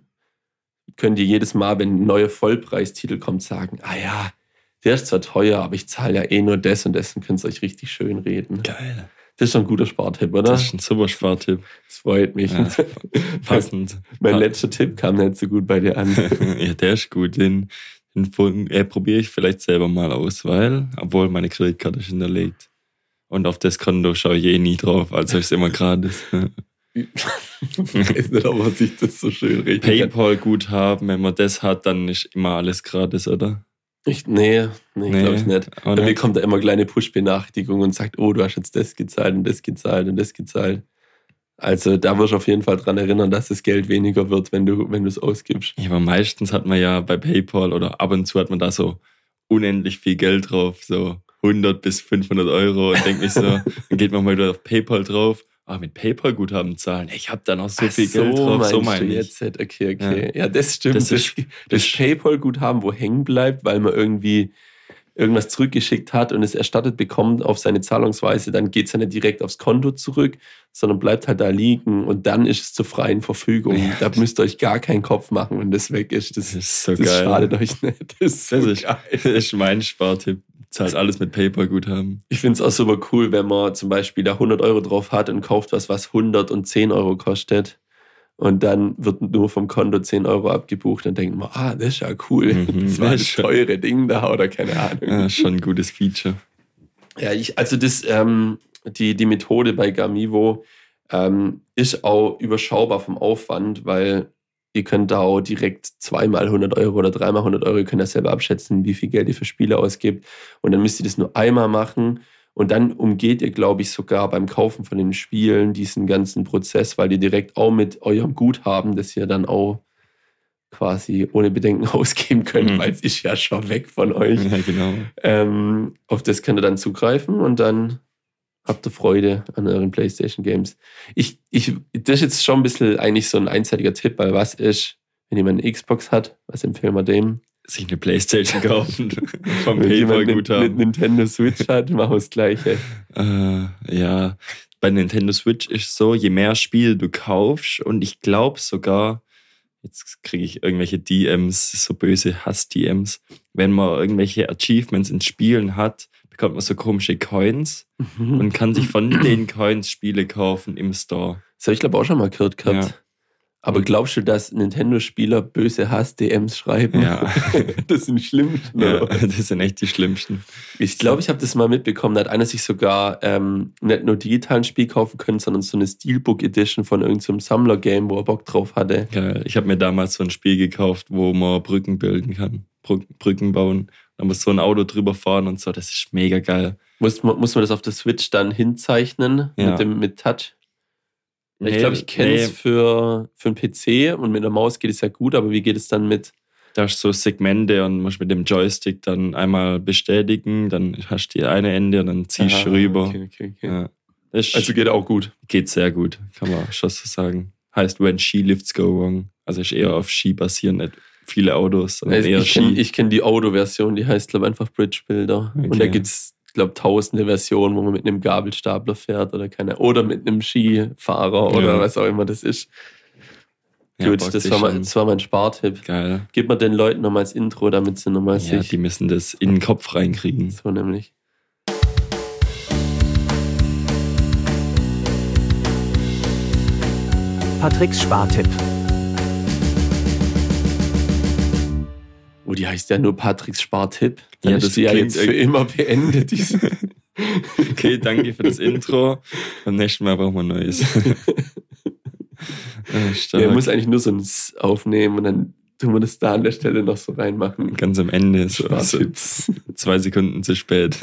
könnt ihr jedes Mal, wenn ein neuer Vollpreistitel kommt, sagen, ah ja, der ist zwar teuer, aber ich zahle ja eh nur das und das und könnt es euch richtig schön reden. Geil. Das ist schon ein guter Spartipp, oder? Das ist ein super Spartipp. Das freut mich. Ja, passend. Mein letzter Tipp kam nicht so gut bei dir an. Ja, der ist gut. Den, den äh, probiere ich vielleicht selber mal aus, weil, obwohl meine Kreditkarte ist hinterlegt. Und auf das Konto schaue ich eh nie drauf, also ist es immer gratis. Ich weiß nicht, ob man sich das so schön redet. PayPal-Guthaben, wenn man das hat, dann ist immer alles gratis, oder? Ich, nee, nee, Nee, glaube ich nicht. auch Bei mir nicht. kommt da immer kleine Push-Benachrichtigung und sagt, oh, du hast jetzt das gezahlt und das gezahlt und das gezahlt. Also da wirst du auf jeden Fall dran erinnern, dass das Geld weniger wird, wenn du wenn du es ausgibst. Ja, aber meistens hat man ja bei PayPal oder ab und zu hat man da so unendlich viel Geld drauf, so hundert bis fünfhundert Euro und denkt mich so, dann geht man mal wieder auf PayPal drauf, ah, mit PayPal-Guthaben zahlen, ich habe da noch so viel Ach Geld drauf, so meinst meine du ich. jetzt. Okay, okay. Ja, das stimmt. Das Das, ist- das, das PayPal-Guthaben, wo hängen bleibt, weil man irgendwie irgendwas zurückgeschickt hat und es erstattet bekommt auf seine Zahlungsweise, dann geht es ja nicht direkt aufs Konto zurück, sondern bleibt halt da liegen und dann ist es zur freien Verfügung. Ja. Da müsst ihr euch gar keinen Kopf machen, wenn das weg ist. Das, Das ist so das geil. schadet euch nicht. Das ist so Das ist, geil. das ist mein Spartipp. Zahlt alles mit PayPal-Guthaben. Ich finde es auch super cool, wenn man zum Beispiel da hundert Euro drauf hat und kauft was, was hundertzehn Euro kostet. Und dann wird nur vom Konto zehn Euro abgebucht. Dann denkt man, ah, das ist ja cool. Mhm, Das war das das ist schon- teure Ding da oder keine Ahnung. Ja, schon ein gutes Feature. Ja, ich, also das, ähm, die, die Methode bei Gamivo ähm, ist auch überschaubar vom Aufwand, weil ihr könnt da auch direkt zweimal hundert Euro oder dreimal hundert Euro, ihr könnt ja selber abschätzen, wie viel Geld ihr für Spiele ausgibt. Und dann müsst ihr das nur einmal machen. Und dann umgeht ihr, glaube ich, sogar beim Kaufen von den Spielen diesen ganzen Prozess, weil ihr direkt auch mit eurem Guthaben, das ihr dann auch quasi ohne Bedenken ausgeben könnt, Mhm. weil es ist ja schon weg von euch. Ja, genau. Ähm, auf das könnt ihr dann zugreifen und dann habt ihr Freude an euren PlayStation-Games. Ich, ich, das ist jetzt schon ein bisschen eigentlich so ein einseitiger Tipp, weil was ist, wenn jemand eine Xbox hat, was empfehlen wir dem? sich eine Playstation kaufen vom Wenn jemand eine Paypal-Guthaben. Nintendo Switch hat, machen wir das Gleiche. Äh, ja, bei Nintendo Switch ist so, je mehr Spiele du kaufst und ich glaube sogar, jetzt kriege ich irgendwelche D Ms, so böse Hass-D Ms, wenn man irgendwelche Achievements in Spielen hat, bekommt man so komische Coins und kann sich von den Coins Spiele kaufen im Store. Das habe ich glaube auch schon mal gehört gehabt. Ja. Aber glaubst du, dass Nintendo-Spieler böse Hass-D Ms schreiben? Ja. Das sind die schlimmsten. Ja, oder? das sind echt die schlimmsten. Ich glaube, ich habe das mal mitbekommen. Da hat einer sich sogar ähm, nicht nur digital ein Spiel kaufen können, sondern so eine Steelbook-Edition von irgendeinem Sammler-Game, wo er Bock drauf hatte. Geil. Ich habe mir damals so ein Spiel gekauft, wo man Brücken bilden kann. Brü- Brücken bauen. Da muss so ein Auto drüber fahren und so. Das ist mega geil. Muss, muss man das auf der Switch dann hinzeichnen Ja. mit, dem, mit Touch? Ich Nee, glaube, ich kenne es nee. für, für einen P C und mit der Maus geht es ja gut, aber wie geht es dann mit? Da hast du so Segmente und musst mit dem Joystick dann einmal bestätigen, dann hast du die eine Ende und dann ziehst Ah, du rüber. Okay, okay, okay. Ja. Das ist, Also geht auch gut. geht sehr gut, kann man schon so sagen. Heißt, when Ski lifts go wrong. Also ist eher auf Ski basieren, nicht viele Autos, sondern Also eher ich kenne Ski. ich kenn die Auto-Version, die heißt, glaube ich, einfach Bridge Builder. Okay. Und da gibt es, glaube ich, tausende Versionen, wo man mit einem Gabelstapler fährt oder keine, oder mit einem Skifahrer oder Ja. was auch immer das ist. Ja, Gut, packt das, sich war mein, schon. das war mein Spartipp. Geil. Gib mal den Leuten nochmal das Intro, damit sie nochmal Ja, sich... die müssen das in den Kopf reinkriegen. So nämlich. Patricks Spartipp. Oh, die heißt ja nur Patricks Spartipp. Dann Ja, ist das die ja klingt jetzt für irg- immer beendet. diese- Okay, danke für das Intro. Beim nächsten Mal brauchen wir ein neues. Ah, stark. Ja, man muss eigentlich nur so ein S aufnehmen und dann tun wir das da an der Stelle noch so reinmachen. Ganz am Ende, so, so Spartipps. zwei Sekunden zu spät.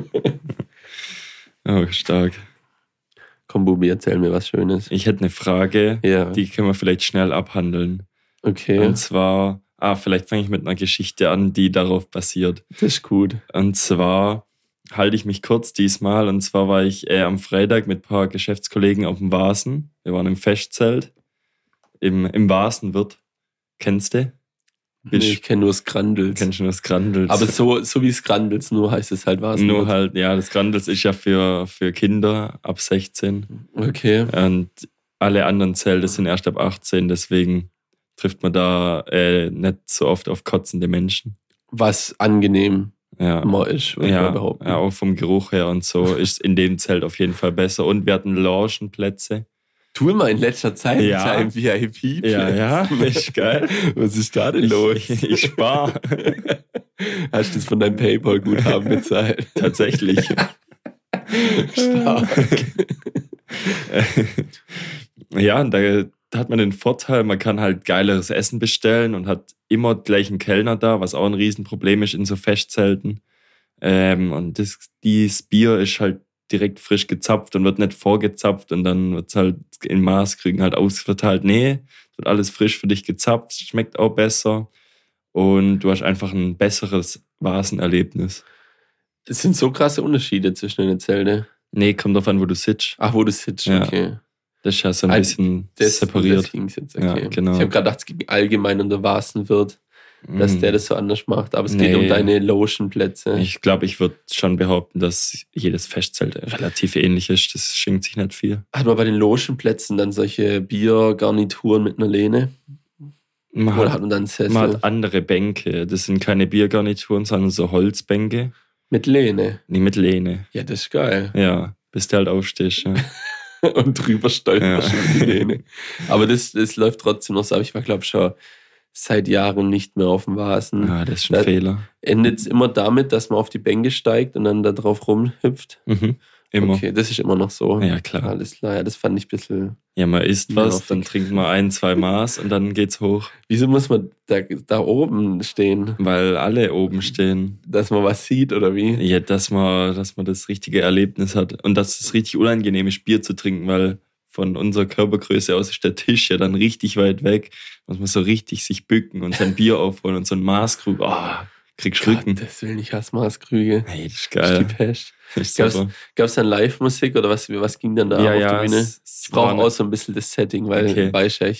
Oh, stark. Komm, Bubi, erzähl mir was Schönes. Ich hätte eine Frage, Ja, die können wir vielleicht schnell abhandeln. okay. Und zwar, ah, vielleicht fange ich mit einer Geschichte an, die darauf basiert. Das ist gut. Und zwar halte ich mich kurz diesmal. Und zwar war ich äh, am Freitag mit ein paar Geschäftskollegen auf dem Vasen. Wir waren im Festzelt. Im, im Vasenwirt. Kennst du? Nee, ich kenne nur das Grandels. Kennst du nur das Grandels? Aber so, so wie es Grandels, nur heißt es halt was. nur halt, ja, das Grandels ist ja für, für Kinder ab sechzehn. Okay. Und alle anderen Zelte sind erst ab achtzehn. Deswegen trifft man da äh, nicht so oft auf kotzende Menschen. Was angenehm Ja. immer ist, würde ich mal Ja, behaupten. ja, auch vom Geruch her und so ist in dem Zelt auf jeden Fall besser. Und wir hatten Loungenplätze. Tu mal in letzter Zeit Ja. mit deinem V I P. Ja, ja, ist geil. Was ist da denn los? Ich, ich spare. Hast du das von deinem PayPal-Guthaben bezahlt? Tatsächlich. Stark. Ja, und da, da hat man den Vorteil, man kann halt geileres Essen bestellen und hat immer gleich einen Kellner da, was auch ein Riesenproblem ist in so Festzelten. Ähm, und das, dieses Bier ist halt direkt frisch gezapft und wird nicht vorgezapft und dann wird es halt in Maßkrügen halt ausverteilt. Nee, es wird alles frisch für dich gezapft, schmeckt auch besser und du hast einfach ein besseres Vasenerlebnis. Es sind so krasse Unterschiede zwischen den Zelten. Nee, kommt drauf an, wo du sitzt. Ach, wo du sitzt, Ja. okay. Das ist ja so ein Ah, bisschen Das, separiert. Das ging's jetzt, okay. Ja, genau. Ich habe gerade gedacht, es ging allgemein unter Vasen wird, dass Mm. der das so anders macht. Aber es geht Nee. um deine Lotionplätze. Ich glaube, ich würde schon behaupten, dass jedes Festzelt relativ ähnlich ist. Das schenkt sich nicht viel. Hat man bei den Lotionplätzen dann solche Biergarnituren mit einer Lehne? Man Oder hat, hat man dann einen Sessel man hat andere Bänke. Das sind keine Biergarnituren, sondern so Holzbänke. mit Lehne? Nee, mit Lehne. Ja, das ist geil. Ja, bis du halt aufstehst. Ja. Und drüber stolperst Ja. über die Lehne. Aber das, das läuft trotzdem noch so. Aber ich war, glaube ich, schon seit Jahren nicht mehr auf dem Vasen. Ah, das ist ein Da- Fehler. Endet es immer damit, dass man auf die Bänke steigt und dann da drauf rumhüpft? Mhm. Immer. Okay, das ist immer noch so. Ja, klar. Alles klar, ja, das fand ich ein bisschen. Ja, man isst Ja, was, auf dann der- trinkt man ein, zwei Maß und dann geht's hoch. Wieso muss man da, da oben stehen? Weil alle oben stehen. Dass man was sieht oder wie? Ja, dass man, dass man das richtige Erlebnis hat. Und dass es richtig unangenehm ist, Bier zu trinken, weil von unserer Körpergröße aus ist der Tisch ja dann richtig weit weg. Muss man so richtig sich bücken und sein Bier aufholen und so ein Maßkrug. Oh, kriegst Rücken. Das will ich hasse Maßkrüge. Hey, das ist Das ist die geil. Pest. Ist Gab's, super. gab's dann Live-Musik oder was, was ging dann da Ja, auf ja, der Bühne? es- es Ich brauche war auch so ein bisschen das Setting, weil Okay. weiß ja, ich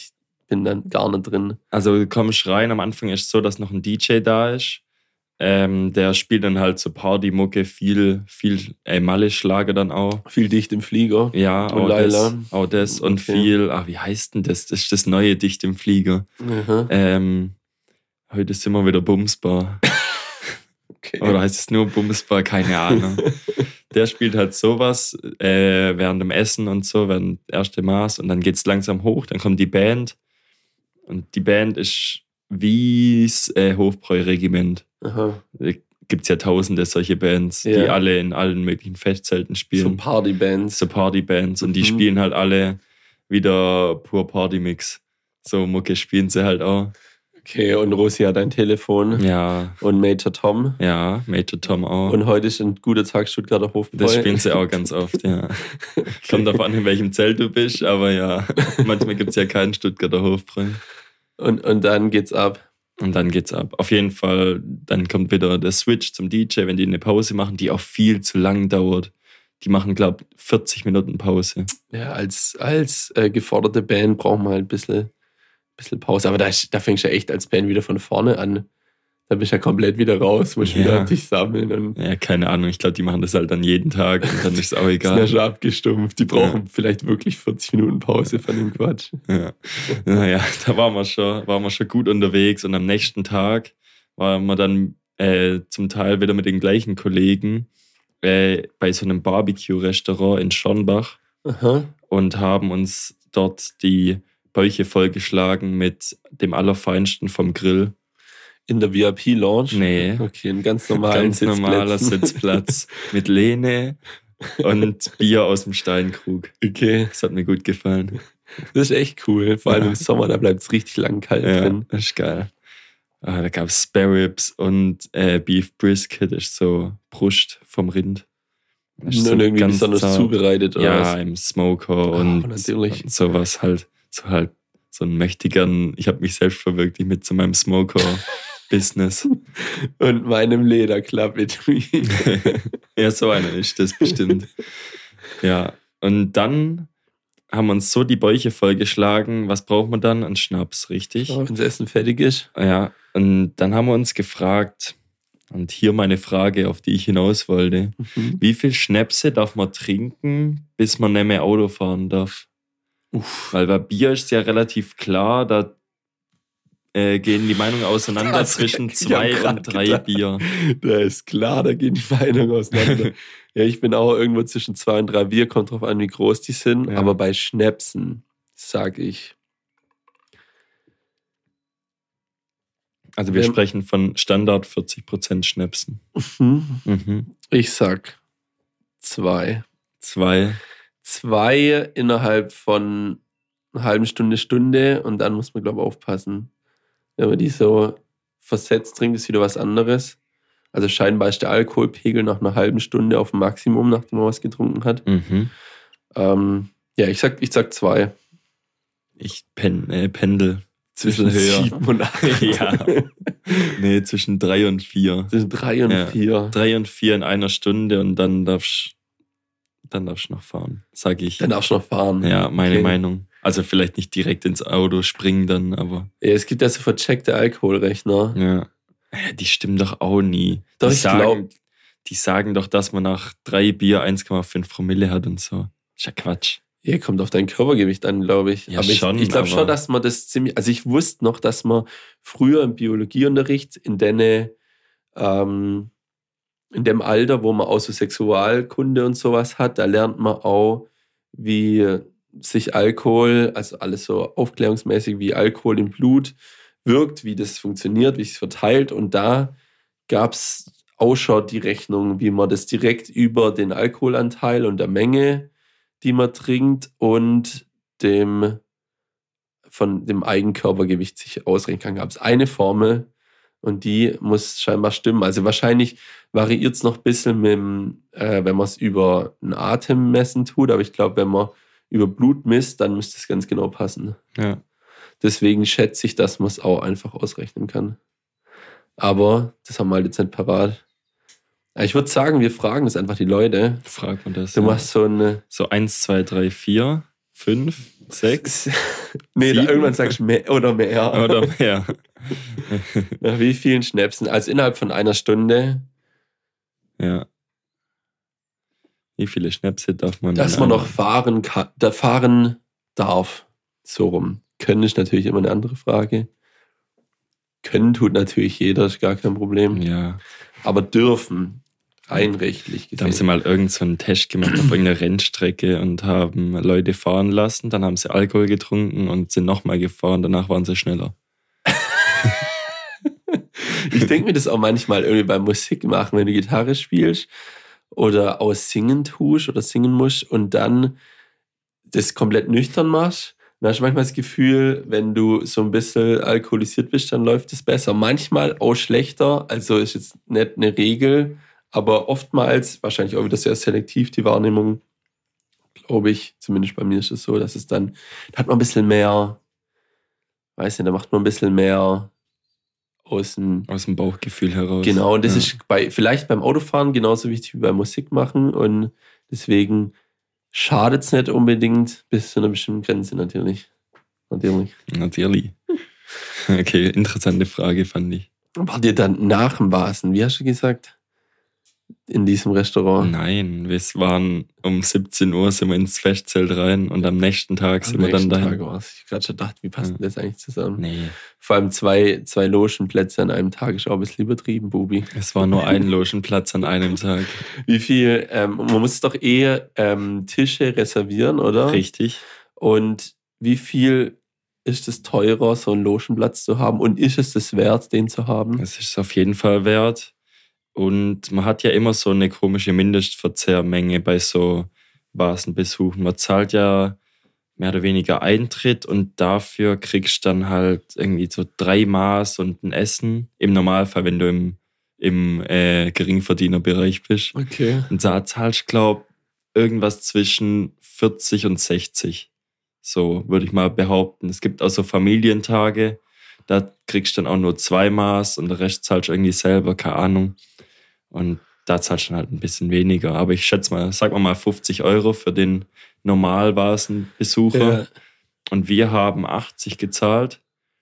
bin dann gar nicht drin. Also du kommst rein, am Anfang ist es so, dass noch ein D J da ist. Ähm, der spielt dann halt so Partymucke, viel, viel äh, Malle-Schlager dann auch. Viel Dicht im Flieger. Ja, auch das, auch das und okay. viel, ach, wie heißt denn das? Das ist das neue Dicht im Flieger. Mhm. Ähm, heute sind wir wieder Bumsbar. Okay. Oder heißt es nur Bumsbar? Keine Ahnung. Der spielt halt sowas äh, während dem Essen und so, während erste Maß und dann geht's langsam hoch, dann kommt die Band und die Band ist wie das äh, Hofbräu-Regiment. Aha. Gibt's ja tausende solche Bands, ja. die alle in allen möglichen Festzelten spielen. So Partybands. So Partybands und die mhm. spielen halt alle wieder pur Partymix. So Mucke spielen sie halt auch. Okay, und Rosi hat ein Telefon. Ja. Und Major Tom. Ja, Major Tom auch. Und heute ist ein guter Tag Stuttgarter Hofbräu. Das spielen sie auch ganz oft, ja. Okay. Kommt davon an, in welchem Zelt du bist, aber ja, manchmal gibt es ja keinen Stuttgarter Hofbräu. Und, und dann geht's ab. Und dann geht's ab. Auf jeden Fall, dann kommt wieder der Switch zum D J, wenn die eine Pause machen, die auch viel zu lang dauert. Die machen, glaube ich, vierzig Minuten Pause. Ja, als, als äh, geforderte Band braucht man halt ein bisschen... bisschen Pause, aber da, da fängst du ja echt als Band wieder von vorne an. Da bist du ja komplett wieder raus, musst ja. wieder dich sammeln. Und ja, keine Ahnung, ich glaube, die machen das halt dann jeden Tag und dann ist es auch egal. Die sind ja schon abgestumpft, die brauchen ja. vielleicht wirklich vierzig Minuten Pause von dem Quatsch. Ja. Naja, da waren wir, schon, waren wir schon gut unterwegs und am nächsten Tag waren wir dann äh, zum Teil wieder mit den gleichen Kollegen äh, bei so einem Barbecue-Restaurant in Schornbach. Aha. Und haben uns dort die Bäuche vollgeschlagen mit dem Allerfeinsten vom Grill. In der V I P-Lounge? Nee. Okay, ein ganz normaler ganz normaler Sitzplatz mit Lehne und Bier aus dem Steinkrug. Okay. Das hat mir gut gefallen. Das ist echt cool. Vor allem ja. im Sommer, da bleibt es richtig lang kalt ja, drin. Das ist geil. Ah, da gab es Spare Ribs und äh, Beef Brisket, das ist so Brust vom Rind. Und so irgendwie besonders zart. Zubereitet, oder ja, was? Ja, im Smoker oh, und, natürlich. und sowas halt. So halt so ein mächtigeren, ich habe mich selbst verwirklicht mit so meinem Smoker-Business. Und meinem Lederklappetui. Ja, so einer ist das bestimmt. Ja, und dann haben wir uns so die Bäuche vollgeschlagen. Was braucht man dann? Ein Schnaps, richtig? Oh, wenn das Essen fertig ist. Ja, und dann haben wir uns gefragt, und hier meine Frage, auf die ich hinaus wollte. Mhm. Wie viel Schnäpse darf man trinken, bis man nicht mehr Auto fahren darf? Uff. Weil bei Bier ist ja relativ klar, da äh, gehen die Meinungen auseinander das zwischen zwei und drei gedacht. Bier. Da ist klar, da gehen die Meinungen auseinander. Ja, ich bin auch irgendwo zwischen zwei und drei Bier, kommt drauf an, wie groß die sind. Ja. Aber bei Schnäpsen sage ich. Also wir ähm, sprechen von Standard vierzig Prozent Schnäpsen. Mhm. Mhm. Ich sag zwei. Zwei. Zwei innerhalb von einer halben Stunde, Stunde und dann muss man, glaube ich, aufpassen. Wenn man die so versetzt trinkt, ist wieder was anderes. Also scheinbar ist der Alkoholpegel nach einer halben Stunde auf dem Maximum, nachdem man was getrunken hat. Mhm. Ähm, ja, ich sag, ich sag zwei. Ich pen, äh, pendel. Zwischen sieben und acht. Ja. Nee, zwischen drei und vier. Zwischen drei und ja. vier. Drei und vier in einer Stunde und dann darfst dann darfst du noch fahren, sag ich. Dann darfst du noch fahren. Ja, meine okay. Meinung. Also vielleicht nicht direkt ins Auto springen dann, aber... Ja, es gibt ja so vercheckte Alkoholrechner. Ja. Ja, die stimmen doch auch nie. Doch, die, ich sagen, glaub... die sagen doch, dass man nach drei Bier eins Komma fünf Promille hat und so. Ist ja Quatsch. Ja, kommt auf dein Körpergewicht an, glaube ich. Ja, aber ich, schon, ich glaube schon, dass man das ziemlich... Also ich wusste noch, dass man früher im Biologieunterricht in deine... Ähm, in dem Alter, wo man auch so Sexualkunde und sowas hat, da lernt man auch, wie sich Alkohol, also alles so aufklärungsmäßig, wie Alkohol im Blut wirkt, wie das funktioniert, wie es sich verteilt. Und da gab es auch schon die Rechnung, wie man das direkt über den Alkoholanteil und der Menge, die man trinkt, und dem von dem Eigenkörpergewicht sich ausrechnen kann. Gab es eine Formel, und die muss scheinbar stimmen. Also wahrscheinlich variiert es noch ein bisschen, mit dem, äh, wenn man es über einen Atem messen tut. Aber ich glaube, wenn man über Blut misst, dann müsste es ganz genau passen. Ja. Deswegen schätze ich, dass man es auch einfach ausrechnen kann. Aber das haben wir halt jetzt nicht parat. Ich würde sagen, wir fragen das einfach die Leute. Fragt man das. Du ja. machst so eine... So eins, zwei, drei, vier, fünf. Sechs? Nee, da Sieben? irgendwann sagst du mehr oder mehr. Oder mehr. Nach wie vielen Schnäpsen? Also innerhalb von einer Stunde. Ja. Wie viele Schnäpse darf man Dass denn man noch einmal- fahren kann, da fahren darf. So rum. Können ist natürlich immer eine andere Frage. Können tut natürlich jeder, ist gar kein Problem. Ja. Aber dürfen, rein rechtlich Da haben sie gesehen. mal irgend so einen Test gemacht auf irgendeiner Rennstrecke und haben Leute fahren lassen. Dann haben sie Alkohol getrunken und sind nochmal gefahren. Danach waren sie schneller. Ich denke mir das auch manchmal irgendwie beim Musik machen, wenn du Gitarre spielst oder auch singen tust oder singen musst und dann das komplett nüchtern machst. Dann hast du manchmal das Gefühl, wenn du so ein bisschen alkoholisiert bist, dann läuft es besser. Manchmal auch schlechter, also ist jetzt nicht eine Regel, aber oftmals, wahrscheinlich auch wieder sehr selektiv die Wahrnehmung, glaube ich, zumindest bei mir ist es so, dass es dann, da hat man ein bisschen mehr, weiß nicht, da macht man ein bisschen mehr aus dem, Aus dem Bauchgefühl heraus. genau, und das Ja. ist bei, vielleicht beim Autofahren genauso wichtig wie beim Musik machen und deswegen schadet es nicht unbedingt, bis zu einer bestimmten Grenze natürlich. Natürlich. Natürlich. Okay, interessante Frage fand ich. Wart ihr dann nach dem Basen, wie hast du gesagt? In diesem Restaurant? Nein, wir waren um siebzehn Uhr sind wir ins Festzelt rein und am nächsten Tag sind wir dann dahin. Tag war's. Ich gerade schon gedacht, wie passt denn das eigentlich zusammen? Nee, Vor allem zwei, zwei Logenplätze an einem Tag ist auch ein bisschen übertrieben, Bubi. es war nur ein Logenplatz an einem Tag. Wie viel, ähm, man muss doch eher ähm, Tische reservieren, oder? Richtig. Und wie viel ist es teurer, so einen Logenplatz zu haben? Und ist es das wert, den zu haben? Es ist auf jeden Fall wert. Und man hat ja immer so eine komische Mindestverzehrmenge bei so Vasenbesuchen. Man zahlt ja mehr oder weniger Eintritt und dafür kriegst du dann halt irgendwie so drei Maß und ein Essen. Im Normalfall, wenn du im, im äh, Geringverdienerbereich bist. Okay. Und da zahlst du, glaube ich, irgendwas zwischen vierzig und sechzig. So würde ich mal behaupten. Es gibt auch so Familientage, da kriegst du dann auch nur zwei Maß und der Rest zahlst du irgendwie selber, keine Ahnung. Und da zahlst du dann halt ein bisschen weniger. Aber ich schätze mal, sag mal mal fünfzig Euro für den Normalvasenbesucher. Ja. Und wir haben achtzig gezahlt.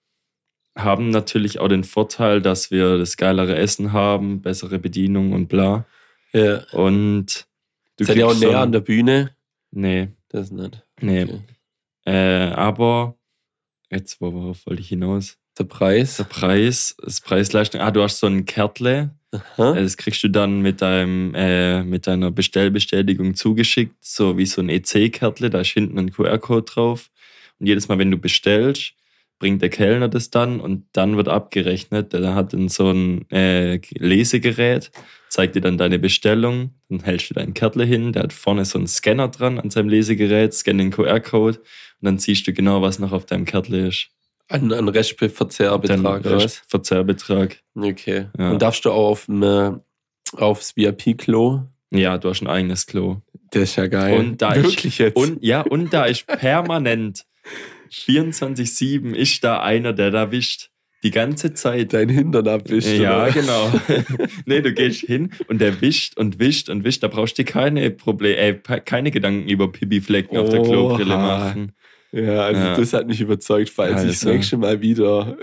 Haben natürlich auch den Vorteil, dass wir das geilere Essen haben, bessere Bedienung und bla. Ja. Und du Seid ihr auch kriegst so näher ein- an der Bühne? Nee, Das nicht. nee. Okay. Äh, aber jetzt, worauf wollte ich hinaus? Der Preis? Der Preis, das Preis-Leistung. Ah, du hast so ein Kärtle. Aha. Das kriegst du dann mit deinem äh, mit deiner Bestellbestätigung zugeschickt, so wie so ein E C-Kärtle. Da ist hinten ein Q R-Code drauf. Und jedes Mal, wenn du bestellst, bringt der Kellner das dann und dann wird abgerechnet. Der hat dann so ein äh, Lesegerät, zeigt dir dann deine Bestellung, dann hältst du dein Kärtle hin, der hat vorne so einen Scanner dran an seinem Lesegerät, scannt den Q R-Code und dann siehst du genau, was noch auf deinem Kärtle ist. Ein, ein Restverzehrbetrag, Dann oder was? Verzehrbetrag. Okay. Ja. Und darfst du auch auf dem, aufs V I P-Klo? Ja, du hast ein eigenes Klo. Das ist ja geil. Und da Wirklich ist, jetzt? Und, ja, und da ist permanent vierundzwanzig sieben ist da einer, der da wischt. Die ganze Zeit. Dein Hintern abwischt. Ja, oder? genau. Nee, du gehst hin und der wischt und wischt und wischt. Da brauchst du dir keine Probleme, äh, keine Gedanken über Pipi-Flecken auf der Oha. Klobrille machen. Ja, also Ja. das hat mich überzeugt, falls ich das Also. nächste Mal wieder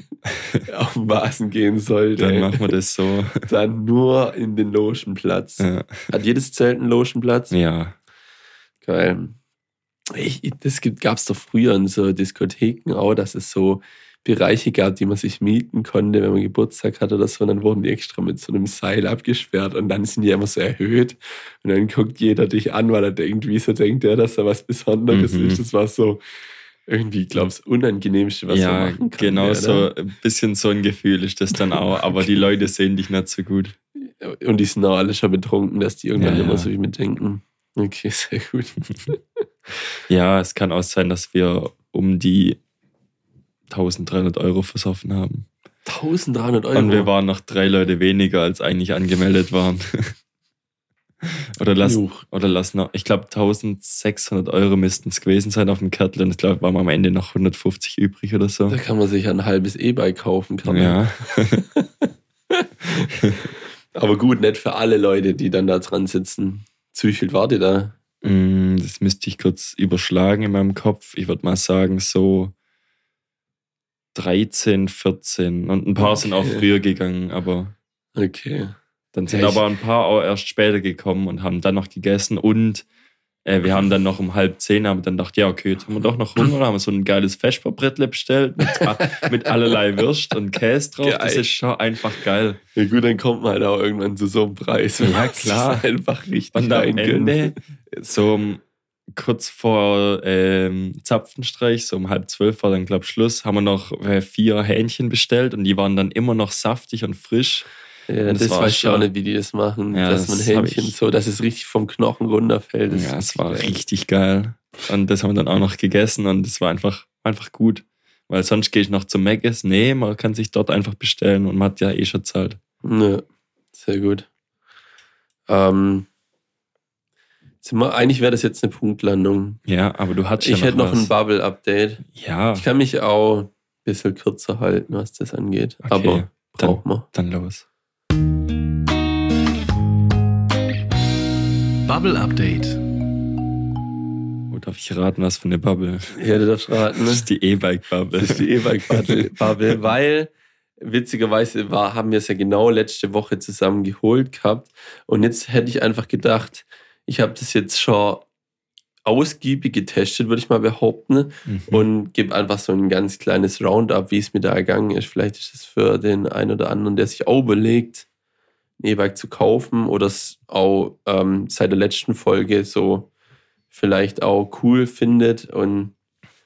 auf den Vasen gehen sollte. Dann machen wir das so. Dann nur in den Logenplatz. Ja. Hat jedes Zelt einen Logenplatz? Ja. Geil. Ich, das gab es doch früher in so Diskotheken auch, dass es so Bereiche gab, die man sich mieten konnte, wenn man Geburtstag hatte oder so. Und dann wurden die extra mit so einem Seil abgesperrt und dann sind die immer so erhöht. Und dann guckt jeder dich an, weil er denkt, wieso denkt der, dass da was Besonderes Mhm. ist. Das war so irgendwie, glaube ich, das Unangenehmste, was ja, man machen kann. genau oder? so. Ein bisschen so ein Gefühl ist das dann auch. Aber die Leute sehen dich nicht so gut. Und die sind auch alle schon betrunken, dass die irgendwann Ja, immer ja. so wie mitdenken. Okay, sehr gut. Ja, es kann auch sein, dass wir um die eintausenddreihundert Euro versoffen haben. eintausenddreihundert Euro. Und wir waren noch drei Leute weniger, als eigentlich angemeldet waren. oder lass, Juch. oder lass noch, ich glaube eintausendsechshundert Euro müssten es gewesen sein auf dem Kärtl und ich glaube, waren am Ende noch hundertfünfzig übrig oder so. Da kann man sich ein halbes E-Bike kaufen. Kann man. Ja, Aber gut, nicht für alle Leute, die dann da dran sitzen. Zu wie viel wart ihr da? Das müsste ich kurz überschlagen in meinem Kopf. Ich würde mal sagen, so dreizehn, vierzehn. Und ein paar okay. sind auch früher gegangen, aber. Okay. Dann sind ja, aber ein paar auch erst später gekommen und haben dann noch gegessen. Und äh, wir haben dann noch um halb zehn, haben dann gedacht, ja, okay, jetzt haben wir doch noch Hunger. Da haben wir so ein geiles Vesperbrettle bestellt mit, mit allerlei Würst und Käse drauf. Geil. Das ist schon einfach geil. Ja gut, dann kommt man halt auch irgendwann zu so einem Preis. Ja, klar. Das ist einfach richtig. Und am Ende, so kurz vor ähm, Zapfenstreich, so um halb zwölf war dann, glaube ich, Schluss, haben wir noch äh, vier Hähnchen bestellt und die waren dann immer noch saftig und frisch. Ja, und das, das weiß ich auch nicht, wie die das machen, ja, dass das man Hähnchen so, dass es richtig vom Knochen runterfällt. Das ja, es war geil. Richtig geil. Und das haben wir dann auch noch gegessen und es war einfach, einfach gut. Weil sonst gehe ich noch zum Mc's. Nee, man kann sich dort einfach bestellen und man hat ja eh schon zahlt. Ja, sehr gut. Ähm, wir, eigentlich wäre das jetzt eine Punktlandung. Ja, aber du hattest ja Ich noch hätte noch was. ein Bubble-Update. Ja. Ich kann mich auch ein bisschen kürzer halten, was das angeht. Okay, aber brauchen wir. Dann los. Bubble Update. Oh, darf ich raten, was für eine Bubble? Ja, du darfst raten. Ne? Das ist die E-Bike-Bubble. Das ist die E-Bike-Bubble, weil witzigerweise war, haben wir es ja genau letzte Woche zusammen geholt gehabt. Und jetzt hätte ich einfach gedacht, ich habe das jetzt schon ausgiebig getestet, würde ich mal behaupten. Mhm. Und gebe einfach so ein ganz kleines Roundup, wie es mir da ergangen ist. Vielleicht ist es für den einen oder anderen, der sich auch überlegt, ein E-Bike zu kaufen oder es auch ähm, seit der letzten Folge so vielleicht auch cool findet und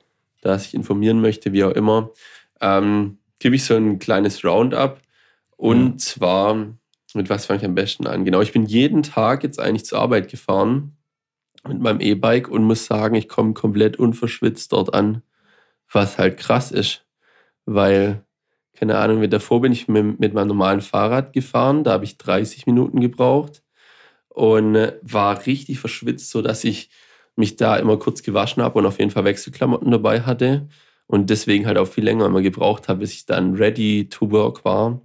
da sich informieren möchte, wie auch immer, ähm, gebe ich so ein kleines Roundup. Und mhm. zwar, mit was fange ich am besten an? Genau, ich bin jeden Tag jetzt eigentlich zur Arbeit gefahren mit meinem E-Bike und muss sagen, ich komme komplett unverschwitzt dort an, was halt krass ist, weil, keine Ahnung, mit davor bin ich mit, mit meinem normalen Fahrrad gefahren, da habe ich dreißig Minuten gebraucht und war richtig verschwitzt, sodass ich mich da immer kurz gewaschen habe und auf jeden Fall Wechselklamotten dabei hatte und deswegen halt auch viel länger immer gebraucht habe, bis ich dann ready to work war.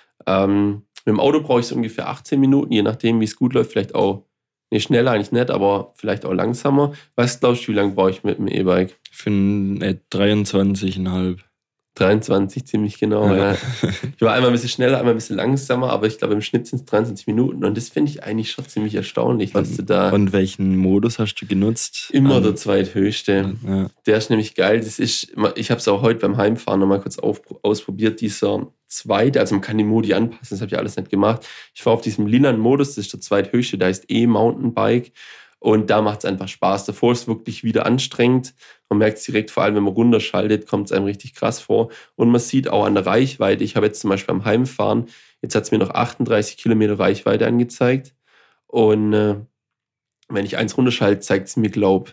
Ähm, mit dem Auto brauche ich so ungefähr achtzehn Minuten, je nachdem, wie es gut läuft, vielleicht auch nicht schneller, eigentlich nicht, aber vielleicht auch langsamer. Was glaubst du, wie lange brauche ich mit dem E-Bike? Für äh, dreiundzwanzig Komma fünf. dreiundzwanzig, ziemlich genau, ja. ja. Ich war einmal ein bisschen schneller, einmal ein bisschen langsamer, aber ich glaube, im Schnitt sind es dreiundzwanzig Minuten und das finde ich eigentlich schon ziemlich erstaunlich, was und, du da... Und welchen Modus hast du genutzt? Immer um, der zweithöchste. Ja. Der ist nämlich geil. Das ist, ich habe es auch heute beim Heimfahren nochmal kurz auf, ausprobiert, dieser zweite, also man kann die Modi anpassen, das habe ich alles nicht gemacht. Ich fahre auf diesem lilanen Modus, das ist der zweithöchste, der heißt E-Mountainbike. Und da macht es einfach Spaß. Davor ist es wirklich wieder anstrengend. Man merkt es direkt, vor allem wenn man runterschaltet, kommt es einem richtig krass vor. Und man sieht auch an der Reichweite, ich habe jetzt zum Beispiel beim Heimfahren, jetzt hat es mir noch achtunddreißig Kilometer Reichweite angezeigt. Und äh, wenn ich eins runterschalte, zeigt es mir, glaube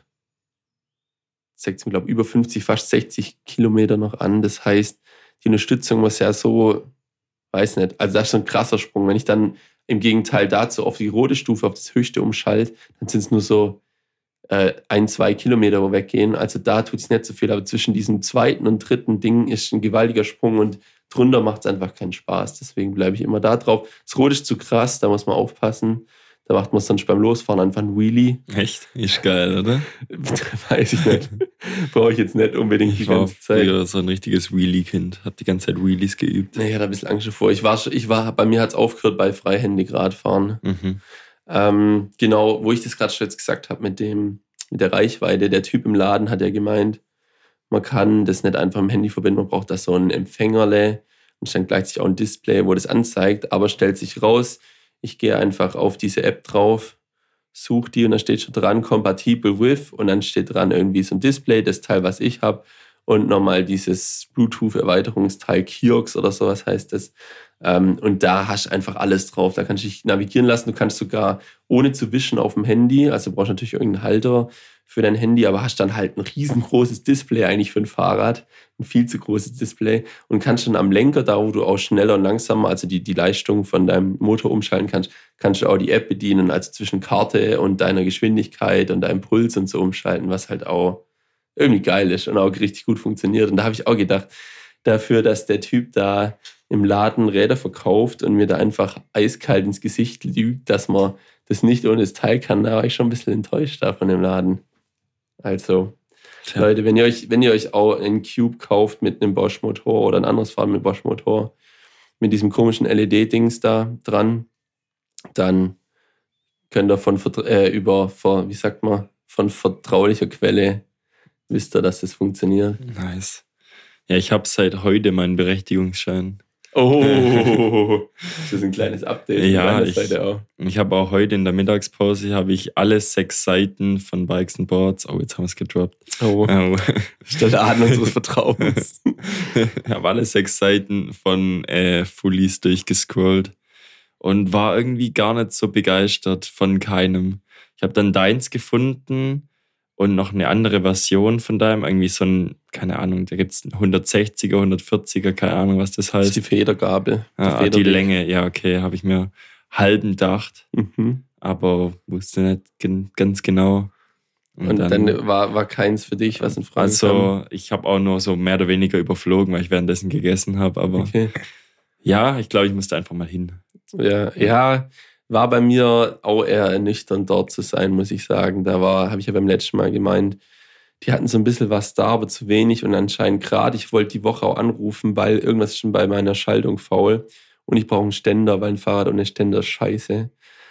zeigt es mir, glaube über fünfzig, fast sechzig Kilometer noch an. Das heißt, die Unterstützung muss ja so, weiß nicht, also das ist so ein krasser Sprung. Wenn ich dann im Gegenteil dazu auf die rote Stufe, auf das höchste umschalt, dann sind es nur so äh, ein, zwei Kilometer, wo weggehen. Also da tut es nicht so viel, aber zwischen diesem zweiten und dritten Ding ist ein gewaltiger Sprung und drunter macht es einfach keinen Spaß. Deswegen bleibe ich immer da drauf. Das Rot ist zu krass, da muss man aufpassen. Da macht man es dann beim Losfahren einfach ein Wheelie. Echt? Ist geil, oder? Weiß ich nicht. Brauche ich jetzt nicht unbedingt die ganze Zeit. Ich war so ein richtiges Wheelie-Kind. Hab die ganze Zeit Wheelies geübt. Nee, ich hatte ein bisschen Angst davor. Ich war, ich war, bei mir hat es aufgehört bei freihändig Radfahren. Mhm. Ähm, genau, wo ich das gerade schon jetzt gesagt habe mit dem, mit der Reichweite. Der Typ im Laden hat ja gemeint, man kann das nicht einfach im Handy verbinden. Man braucht da so ein Empfängerle und dann gleichzeitig auch ein Display, wo das anzeigt. Aber stellt sich raus, ich gehe einfach auf diese App drauf, suche die und da steht schon dran, compatible with und dann steht dran irgendwie so ein Display, das Teil, was ich habe und nochmal dieses Bluetooth-Erweiterungsteil Kiox oder sowas heißt das. Und da hast du einfach alles drauf. Da kannst du dich navigieren lassen. Du kannst sogar ohne zu wischen auf dem Handy, also du brauchst natürlich irgendeinen Halter für dein Handy, aber hast dann halt ein riesengroßes Display eigentlich für ein Fahrrad, ein viel zu großes Display und kannst dann am Lenker, da wo du auch schneller und langsamer, also die, die Leistung von deinem Motor umschalten kannst, kannst du auch die App bedienen, also zwischen Karte und deiner Geschwindigkeit und deinem Puls und so umschalten, was halt auch irgendwie geil ist und auch richtig gut funktioniert. Und da habe ich auch gedacht, dafür, dass der Typ da im Laden Räder verkauft und mir da einfach eiskalt ins Gesicht lügt, dass man das nicht ohne das Teil kann. Da war ich schon ein bisschen enttäuscht da von dem Laden. Also, Tja. Leute, wenn ihr euch, wenn ihr euch auch einen Cube kauft mit einem Bosch-Motor oder ein anderes Fahrrad mit Bosch-Motor, mit diesem komischen L E D-Dings da dran, dann könnt ihr von äh, über, von, wie sagt man, von vertraulicher Quelle wisst ihr, dass das funktioniert. Nice. Ja, ich habe seit heute meinen Berechtigungsschein. Oh, das ist ein kleines Update. Ja, ich, ich habe auch heute in der Mittagspause habe ich alle sechs Seiten von Bikes and Boards. Oh, jetzt haben wir es gedroppt. Oh, oh. Stelle Aden unseres Vertrauens. Ich habe alle sechs Seiten von äh, Fullies durchgescrollt und war irgendwie gar nicht so begeistert von keinem. Ich habe dann deins gefunden und noch eine andere Version von deinem, irgendwie so ein, keine Ahnung, da gibt es hundertsechziger, hundertvierziger, keine Ahnung, was das heißt. Das ist die Federgabel. Ah, die Länge, ja, okay, habe ich mir halb gedacht, mhm. aber wusste nicht gen- ganz genau. Und, und dann, dann war, war keins für dich, was in Frage also, kam? Also, ich habe auch nur so mehr oder weniger überflogen, weil ich währenddessen gegessen habe, aber okay. Ja, ich glaube, ich musste einfach mal hin. Ja, ja. War bei mir auch eher ernüchternd, dort zu sein, muss ich sagen. Da war, habe ich ja beim letzten Mal gemeint, die hatten so ein bisschen was da, aber zu wenig. Und anscheinend gerade, ich wollte die Woche auch anrufen, weil irgendwas ist schon bei meiner Schaltung faul. Und ich brauche einen Ständer, weil ein Fahrrad ohne Ständer ist scheiße.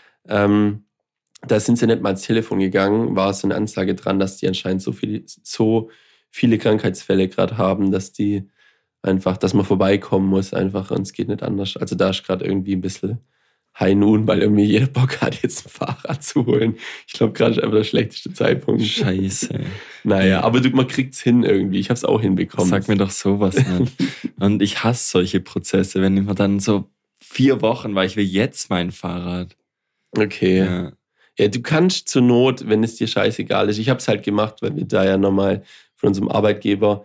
Ähm, da sind sie nicht mal ans Telefon gegangen, war so eine Ansage dran, dass die anscheinend so viele, so viele Krankheitsfälle gerade haben, dass die einfach, dass man vorbeikommen muss einfach und es geht nicht anders. Also da ist gerade irgendwie ein bisschen High Noon, weil irgendwie jeder Bock hat, jetzt ein Fahrrad zu holen. Ich glaube, gerade ist einfach der schlechteste Zeitpunkt. Scheiße. Naja, aber du, man kriegt es hin irgendwie. Ich habe es auch hinbekommen. Sag mir doch sowas nicht. Und ich hasse solche Prozesse, wenn man dann so vier Wochen, weil ich will jetzt mein Fahrrad. Okay. Ja. Ja, du kannst zur Not, wenn es dir scheißegal ist. Ich habe es halt gemacht, weil wir da ja nochmal von unserem Arbeitgeber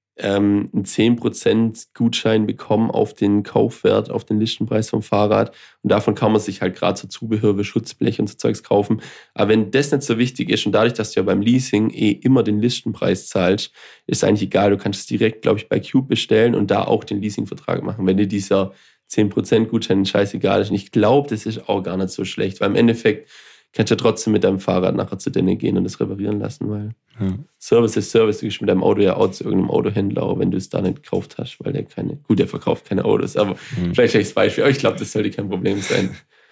ähm, einen zehn Prozent Gutschein bekommen auf den Kaufwert, auf den Listenpreis vom Fahrrad. Und davon kann man sich halt gerade so Zubehör wie Schutzblech und so Zeugs kaufen. Aber wenn das nicht so wichtig ist und dadurch, dass du ja beim Leasing eh immer den Listenpreis zahlst, ist eigentlich egal. Du kannst es direkt, glaube ich, bei Cube bestellen und da auch den Leasingvertrag machen, wenn dir dieser zehn Prozent Gutschein scheißegal ist. Und ich glaube, das ist auch gar nicht so schlecht, weil im Endeffekt kannst du ja trotzdem mit deinem Fahrrad nachher zu denen gehen und das reparieren lassen, weil ja. Service ist Service. Du gehst mit deinem Auto ja auch zu irgendeinem Autohändler, auch wenn du es da nicht gekauft hast, weil der keine, gut, der verkauft keine Autos, aber mhm. vielleicht schlechtes Beispiel. Aber ich glaube, das sollte kein Problem sein.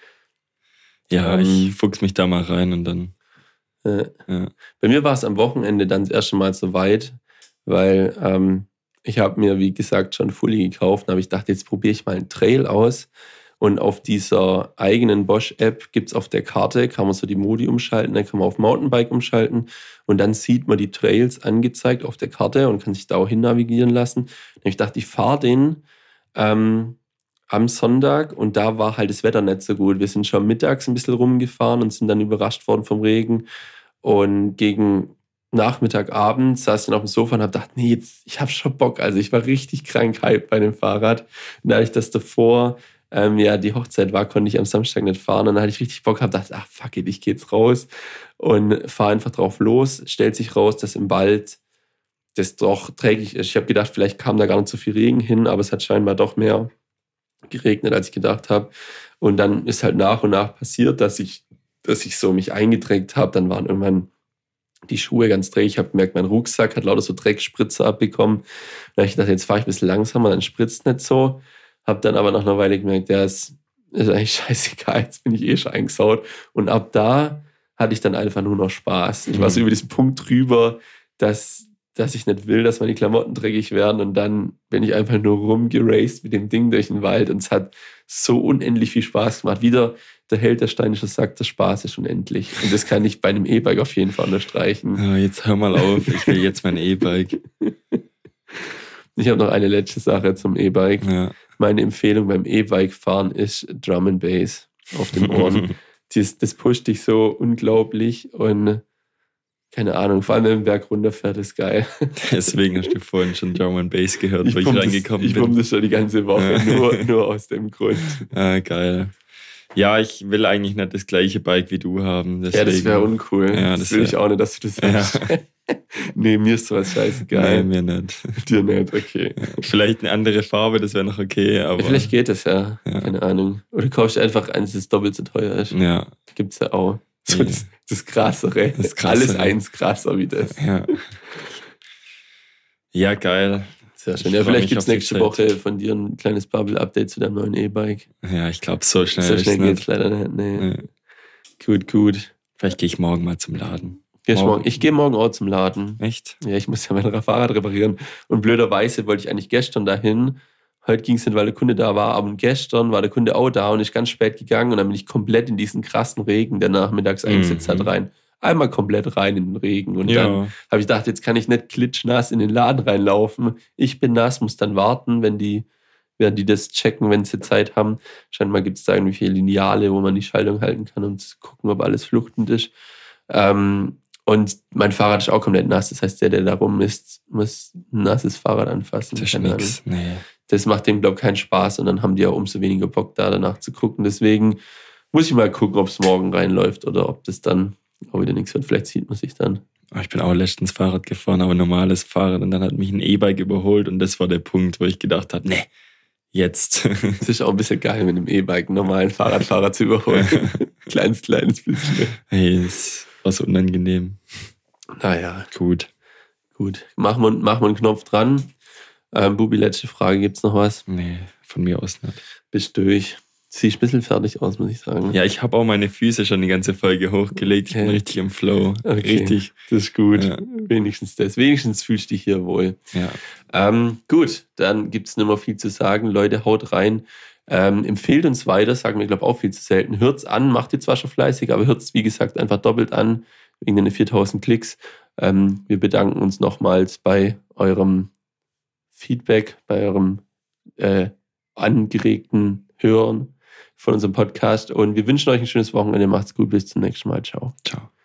Ja, ähm, ich fuchs mich da mal rein und dann. Äh, ja. Bei mir war es am Wochenende dann das erste Mal so weit, weil ähm, ich habe mir, wie gesagt, schon Fully gekauft und habe ich gedacht, jetzt probiere ich mal einen Trail aus. Und auf dieser eigenen Bosch-App gibt es auf der Karte, kann man so die Modi umschalten, dann kann man auf Mountainbike umschalten und dann sieht man die Trails angezeigt auf der Karte und kann sich da auch hin navigieren lassen. Und ich dachte, ich fahre den ähm, am Sonntag und da war halt das Wetter nicht so gut. Wir sind schon mittags ein bisschen rumgefahren und sind dann überrascht worden vom Regen. Und gegen Nachmittag, Abend saß ich dann auf dem Sofa und habe gedacht, nee, jetzt, ich habe schon Bock. Also ich war richtig krank hyped bei dem Fahrrad. Und da ich das davor... Ähm, ja, die Hochzeit war, konnte ich am Samstag nicht fahren. Und dann hatte ich richtig Bock gehabt, dachte, ach fuck it, ich geh jetzt raus und fahre einfach drauf los. Stellt sich raus, dass im Wald das doch träglich ist. Ich habe gedacht, vielleicht kam da gar nicht so viel Regen hin, aber es hat scheinbar doch mehr geregnet, als ich gedacht habe. Und dann ist halt nach und nach passiert, dass ich, dass ich so mich eingedreckt habe. Dann waren irgendwann die Schuhe ganz dreckig. Ich habe gemerkt, mein Rucksack hat lauter so Dreckspritzer abbekommen. Dann habe ich gedacht, jetzt fahre ich ein bisschen langsamer, dann spritzt nicht so. Hab dann aber nach einer Weile gemerkt, ja, es ist eigentlich scheißegal, jetzt bin ich eh schon eingesaut. Und ab da hatte ich dann einfach nur noch Spaß. Ich war so über diesen Punkt drüber, dass, dass ich nicht will, dass meine Klamotten dreckig werden. Und dann bin ich einfach nur rumgeraced mit dem Ding durch den Wald. Und es hat so unendlich viel Spaß gemacht. Wieder der Held der Steinische sagt, der Spaß ist unendlich. Und das kann ich bei einem E-Bike auf jeden Fall unterstreichen. Ja, jetzt hör mal auf, ich will jetzt mein E-Bike. Ich habe noch eine letzte Sache zum E-Bike. Ja. Meine Empfehlung beim E-Bike-Fahren ist Drum and Bass auf den Ohren. das, das pusht dich so unglaublich und keine Ahnung, vor allem wenn man den Berg runterfährt, ist geil. Deswegen hast du vorhin schon Drum and Bass gehört, ich wo ich reingekommen das, ich bin. Ich pumpe das schon die ganze Woche, ja. nur, nur aus dem Grund. Ah, geil. Ja, ich will eigentlich nicht das gleiche Bike wie du haben. Deswegen. Ja, das wäre uncool. Ja, das, das will wär, ich auch nicht, dass du das sagst. Ja. Nee, mir ist sowas scheißegal. Nee, mir nicht. Dir nicht, okay. Ja, vielleicht eine andere Farbe, das wäre noch okay, aber... Ja, vielleicht geht das ja. Ja. Keine Ahnung. Oder kaufst du einfach eins, das doppelt so teuer ist. Ja. Gibt's ja auch. So Ja. das, das Krassere. Das Krassere. Alles eins krasser wie das. Ja. Ja, geil. Sehr schön. Ich Ja, freu vielleicht mich gibt es auf die nächste Zeit. Woche von dir ein kleines Bubble-Update zu deinem neuen E-Bike. Ja, ich glaube, so schnell So ist schnell es geht's nicht. leider nicht. Nee. Nee. Gut, gut. Vielleicht gehe ich morgen mal zum Laden. Gehst Morgen. morgen. Ich gehe morgen auch zum Laden. Echt? Ja, ich muss ja mein Fahrrad reparieren. Und blöderweise wollte ich eigentlich gestern dahin. Heute ging es nicht, weil der Kunde da war. Aber gestern war der Kunde auch da und ist ganz spät gegangen. Und dann bin ich komplett in diesen krassen Regen, der nachmittags eingesetzt Mhm. hat, rein. Einmal komplett rein in den Regen. Und dann Ja. habe ich gedacht, jetzt kann ich nicht klitschnass in den Laden reinlaufen. Ich bin nass, muss dann warten, wenn die, während die das checken, wenn sie Zeit haben. Scheinbar gibt es da irgendwelche Lineale, wo man die Schaltung halten kann, um zu gucken, ob alles fluchtend ist. Ähm, und mein Fahrrad ist auch komplett nass. Das heißt, der, der da rum ist, muss ein nasses Fahrrad anfassen. Das ist Keine Ahnung. nix. Nee. Das macht dem, glaube ich, keinen Spaß. Und dann haben die auch umso weniger Bock, da danach zu gucken. Deswegen muss ich mal gucken, ob es morgen reinläuft oder ob das dann auch wieder nichts wird. Vielleicht sieht man sich dann. Oh, ich bin auch letztens Fahrrad gefahren, aber normales Fahrrad. Und dann hat mich ein E-Bike überholt. Und das war der Punkt, wo ich gedacht habe, nee, jetzt. Es ist auch ein bisschen geil, mit einem E-Bike einen normalen Fahrradfahrer zu überholen. kleines, kleines bisschen. Hey, es war so unangenehm. Naja, Gut. gut. Machen wir, machen wir einen Knopf dran. Ähm, Bubi, letzte Frage. Gibt es noch was? Nee, von mir aus nicht. Bist durch. Siehst ein bisschen fertig aus, muss ich sagen. Ja, ich habe auch meine Füße schon die ganze Folge hochgelegt. Ich bin Okay. richtig im Flow. Okay. Richtig. Das ist gut. Ja. Wenigstens das. Wenigstens fühlst du dich hier wohl. Ja. Ähm, gut, dann gibt es nicht mehr viel zu sagen. Leute, haut rein. Ähm, empfehlt uns weiter, sagen wir, glaube ich, auch viel zu selten. Hört's an, macht ihr zwar schon fleißig, aber hört's, wie gesagt, einfach doppelt an, wegen den viertausend Klicks. Ähm, wir bedanken uns nochmals bei eurem Feedback, bei eurem äh, angeregten Hören von unserem Podcast und wir wünschen euch ein schönes Wochenende. Macht's gut, bis zum nächsten Mal. Ciao. Ciao.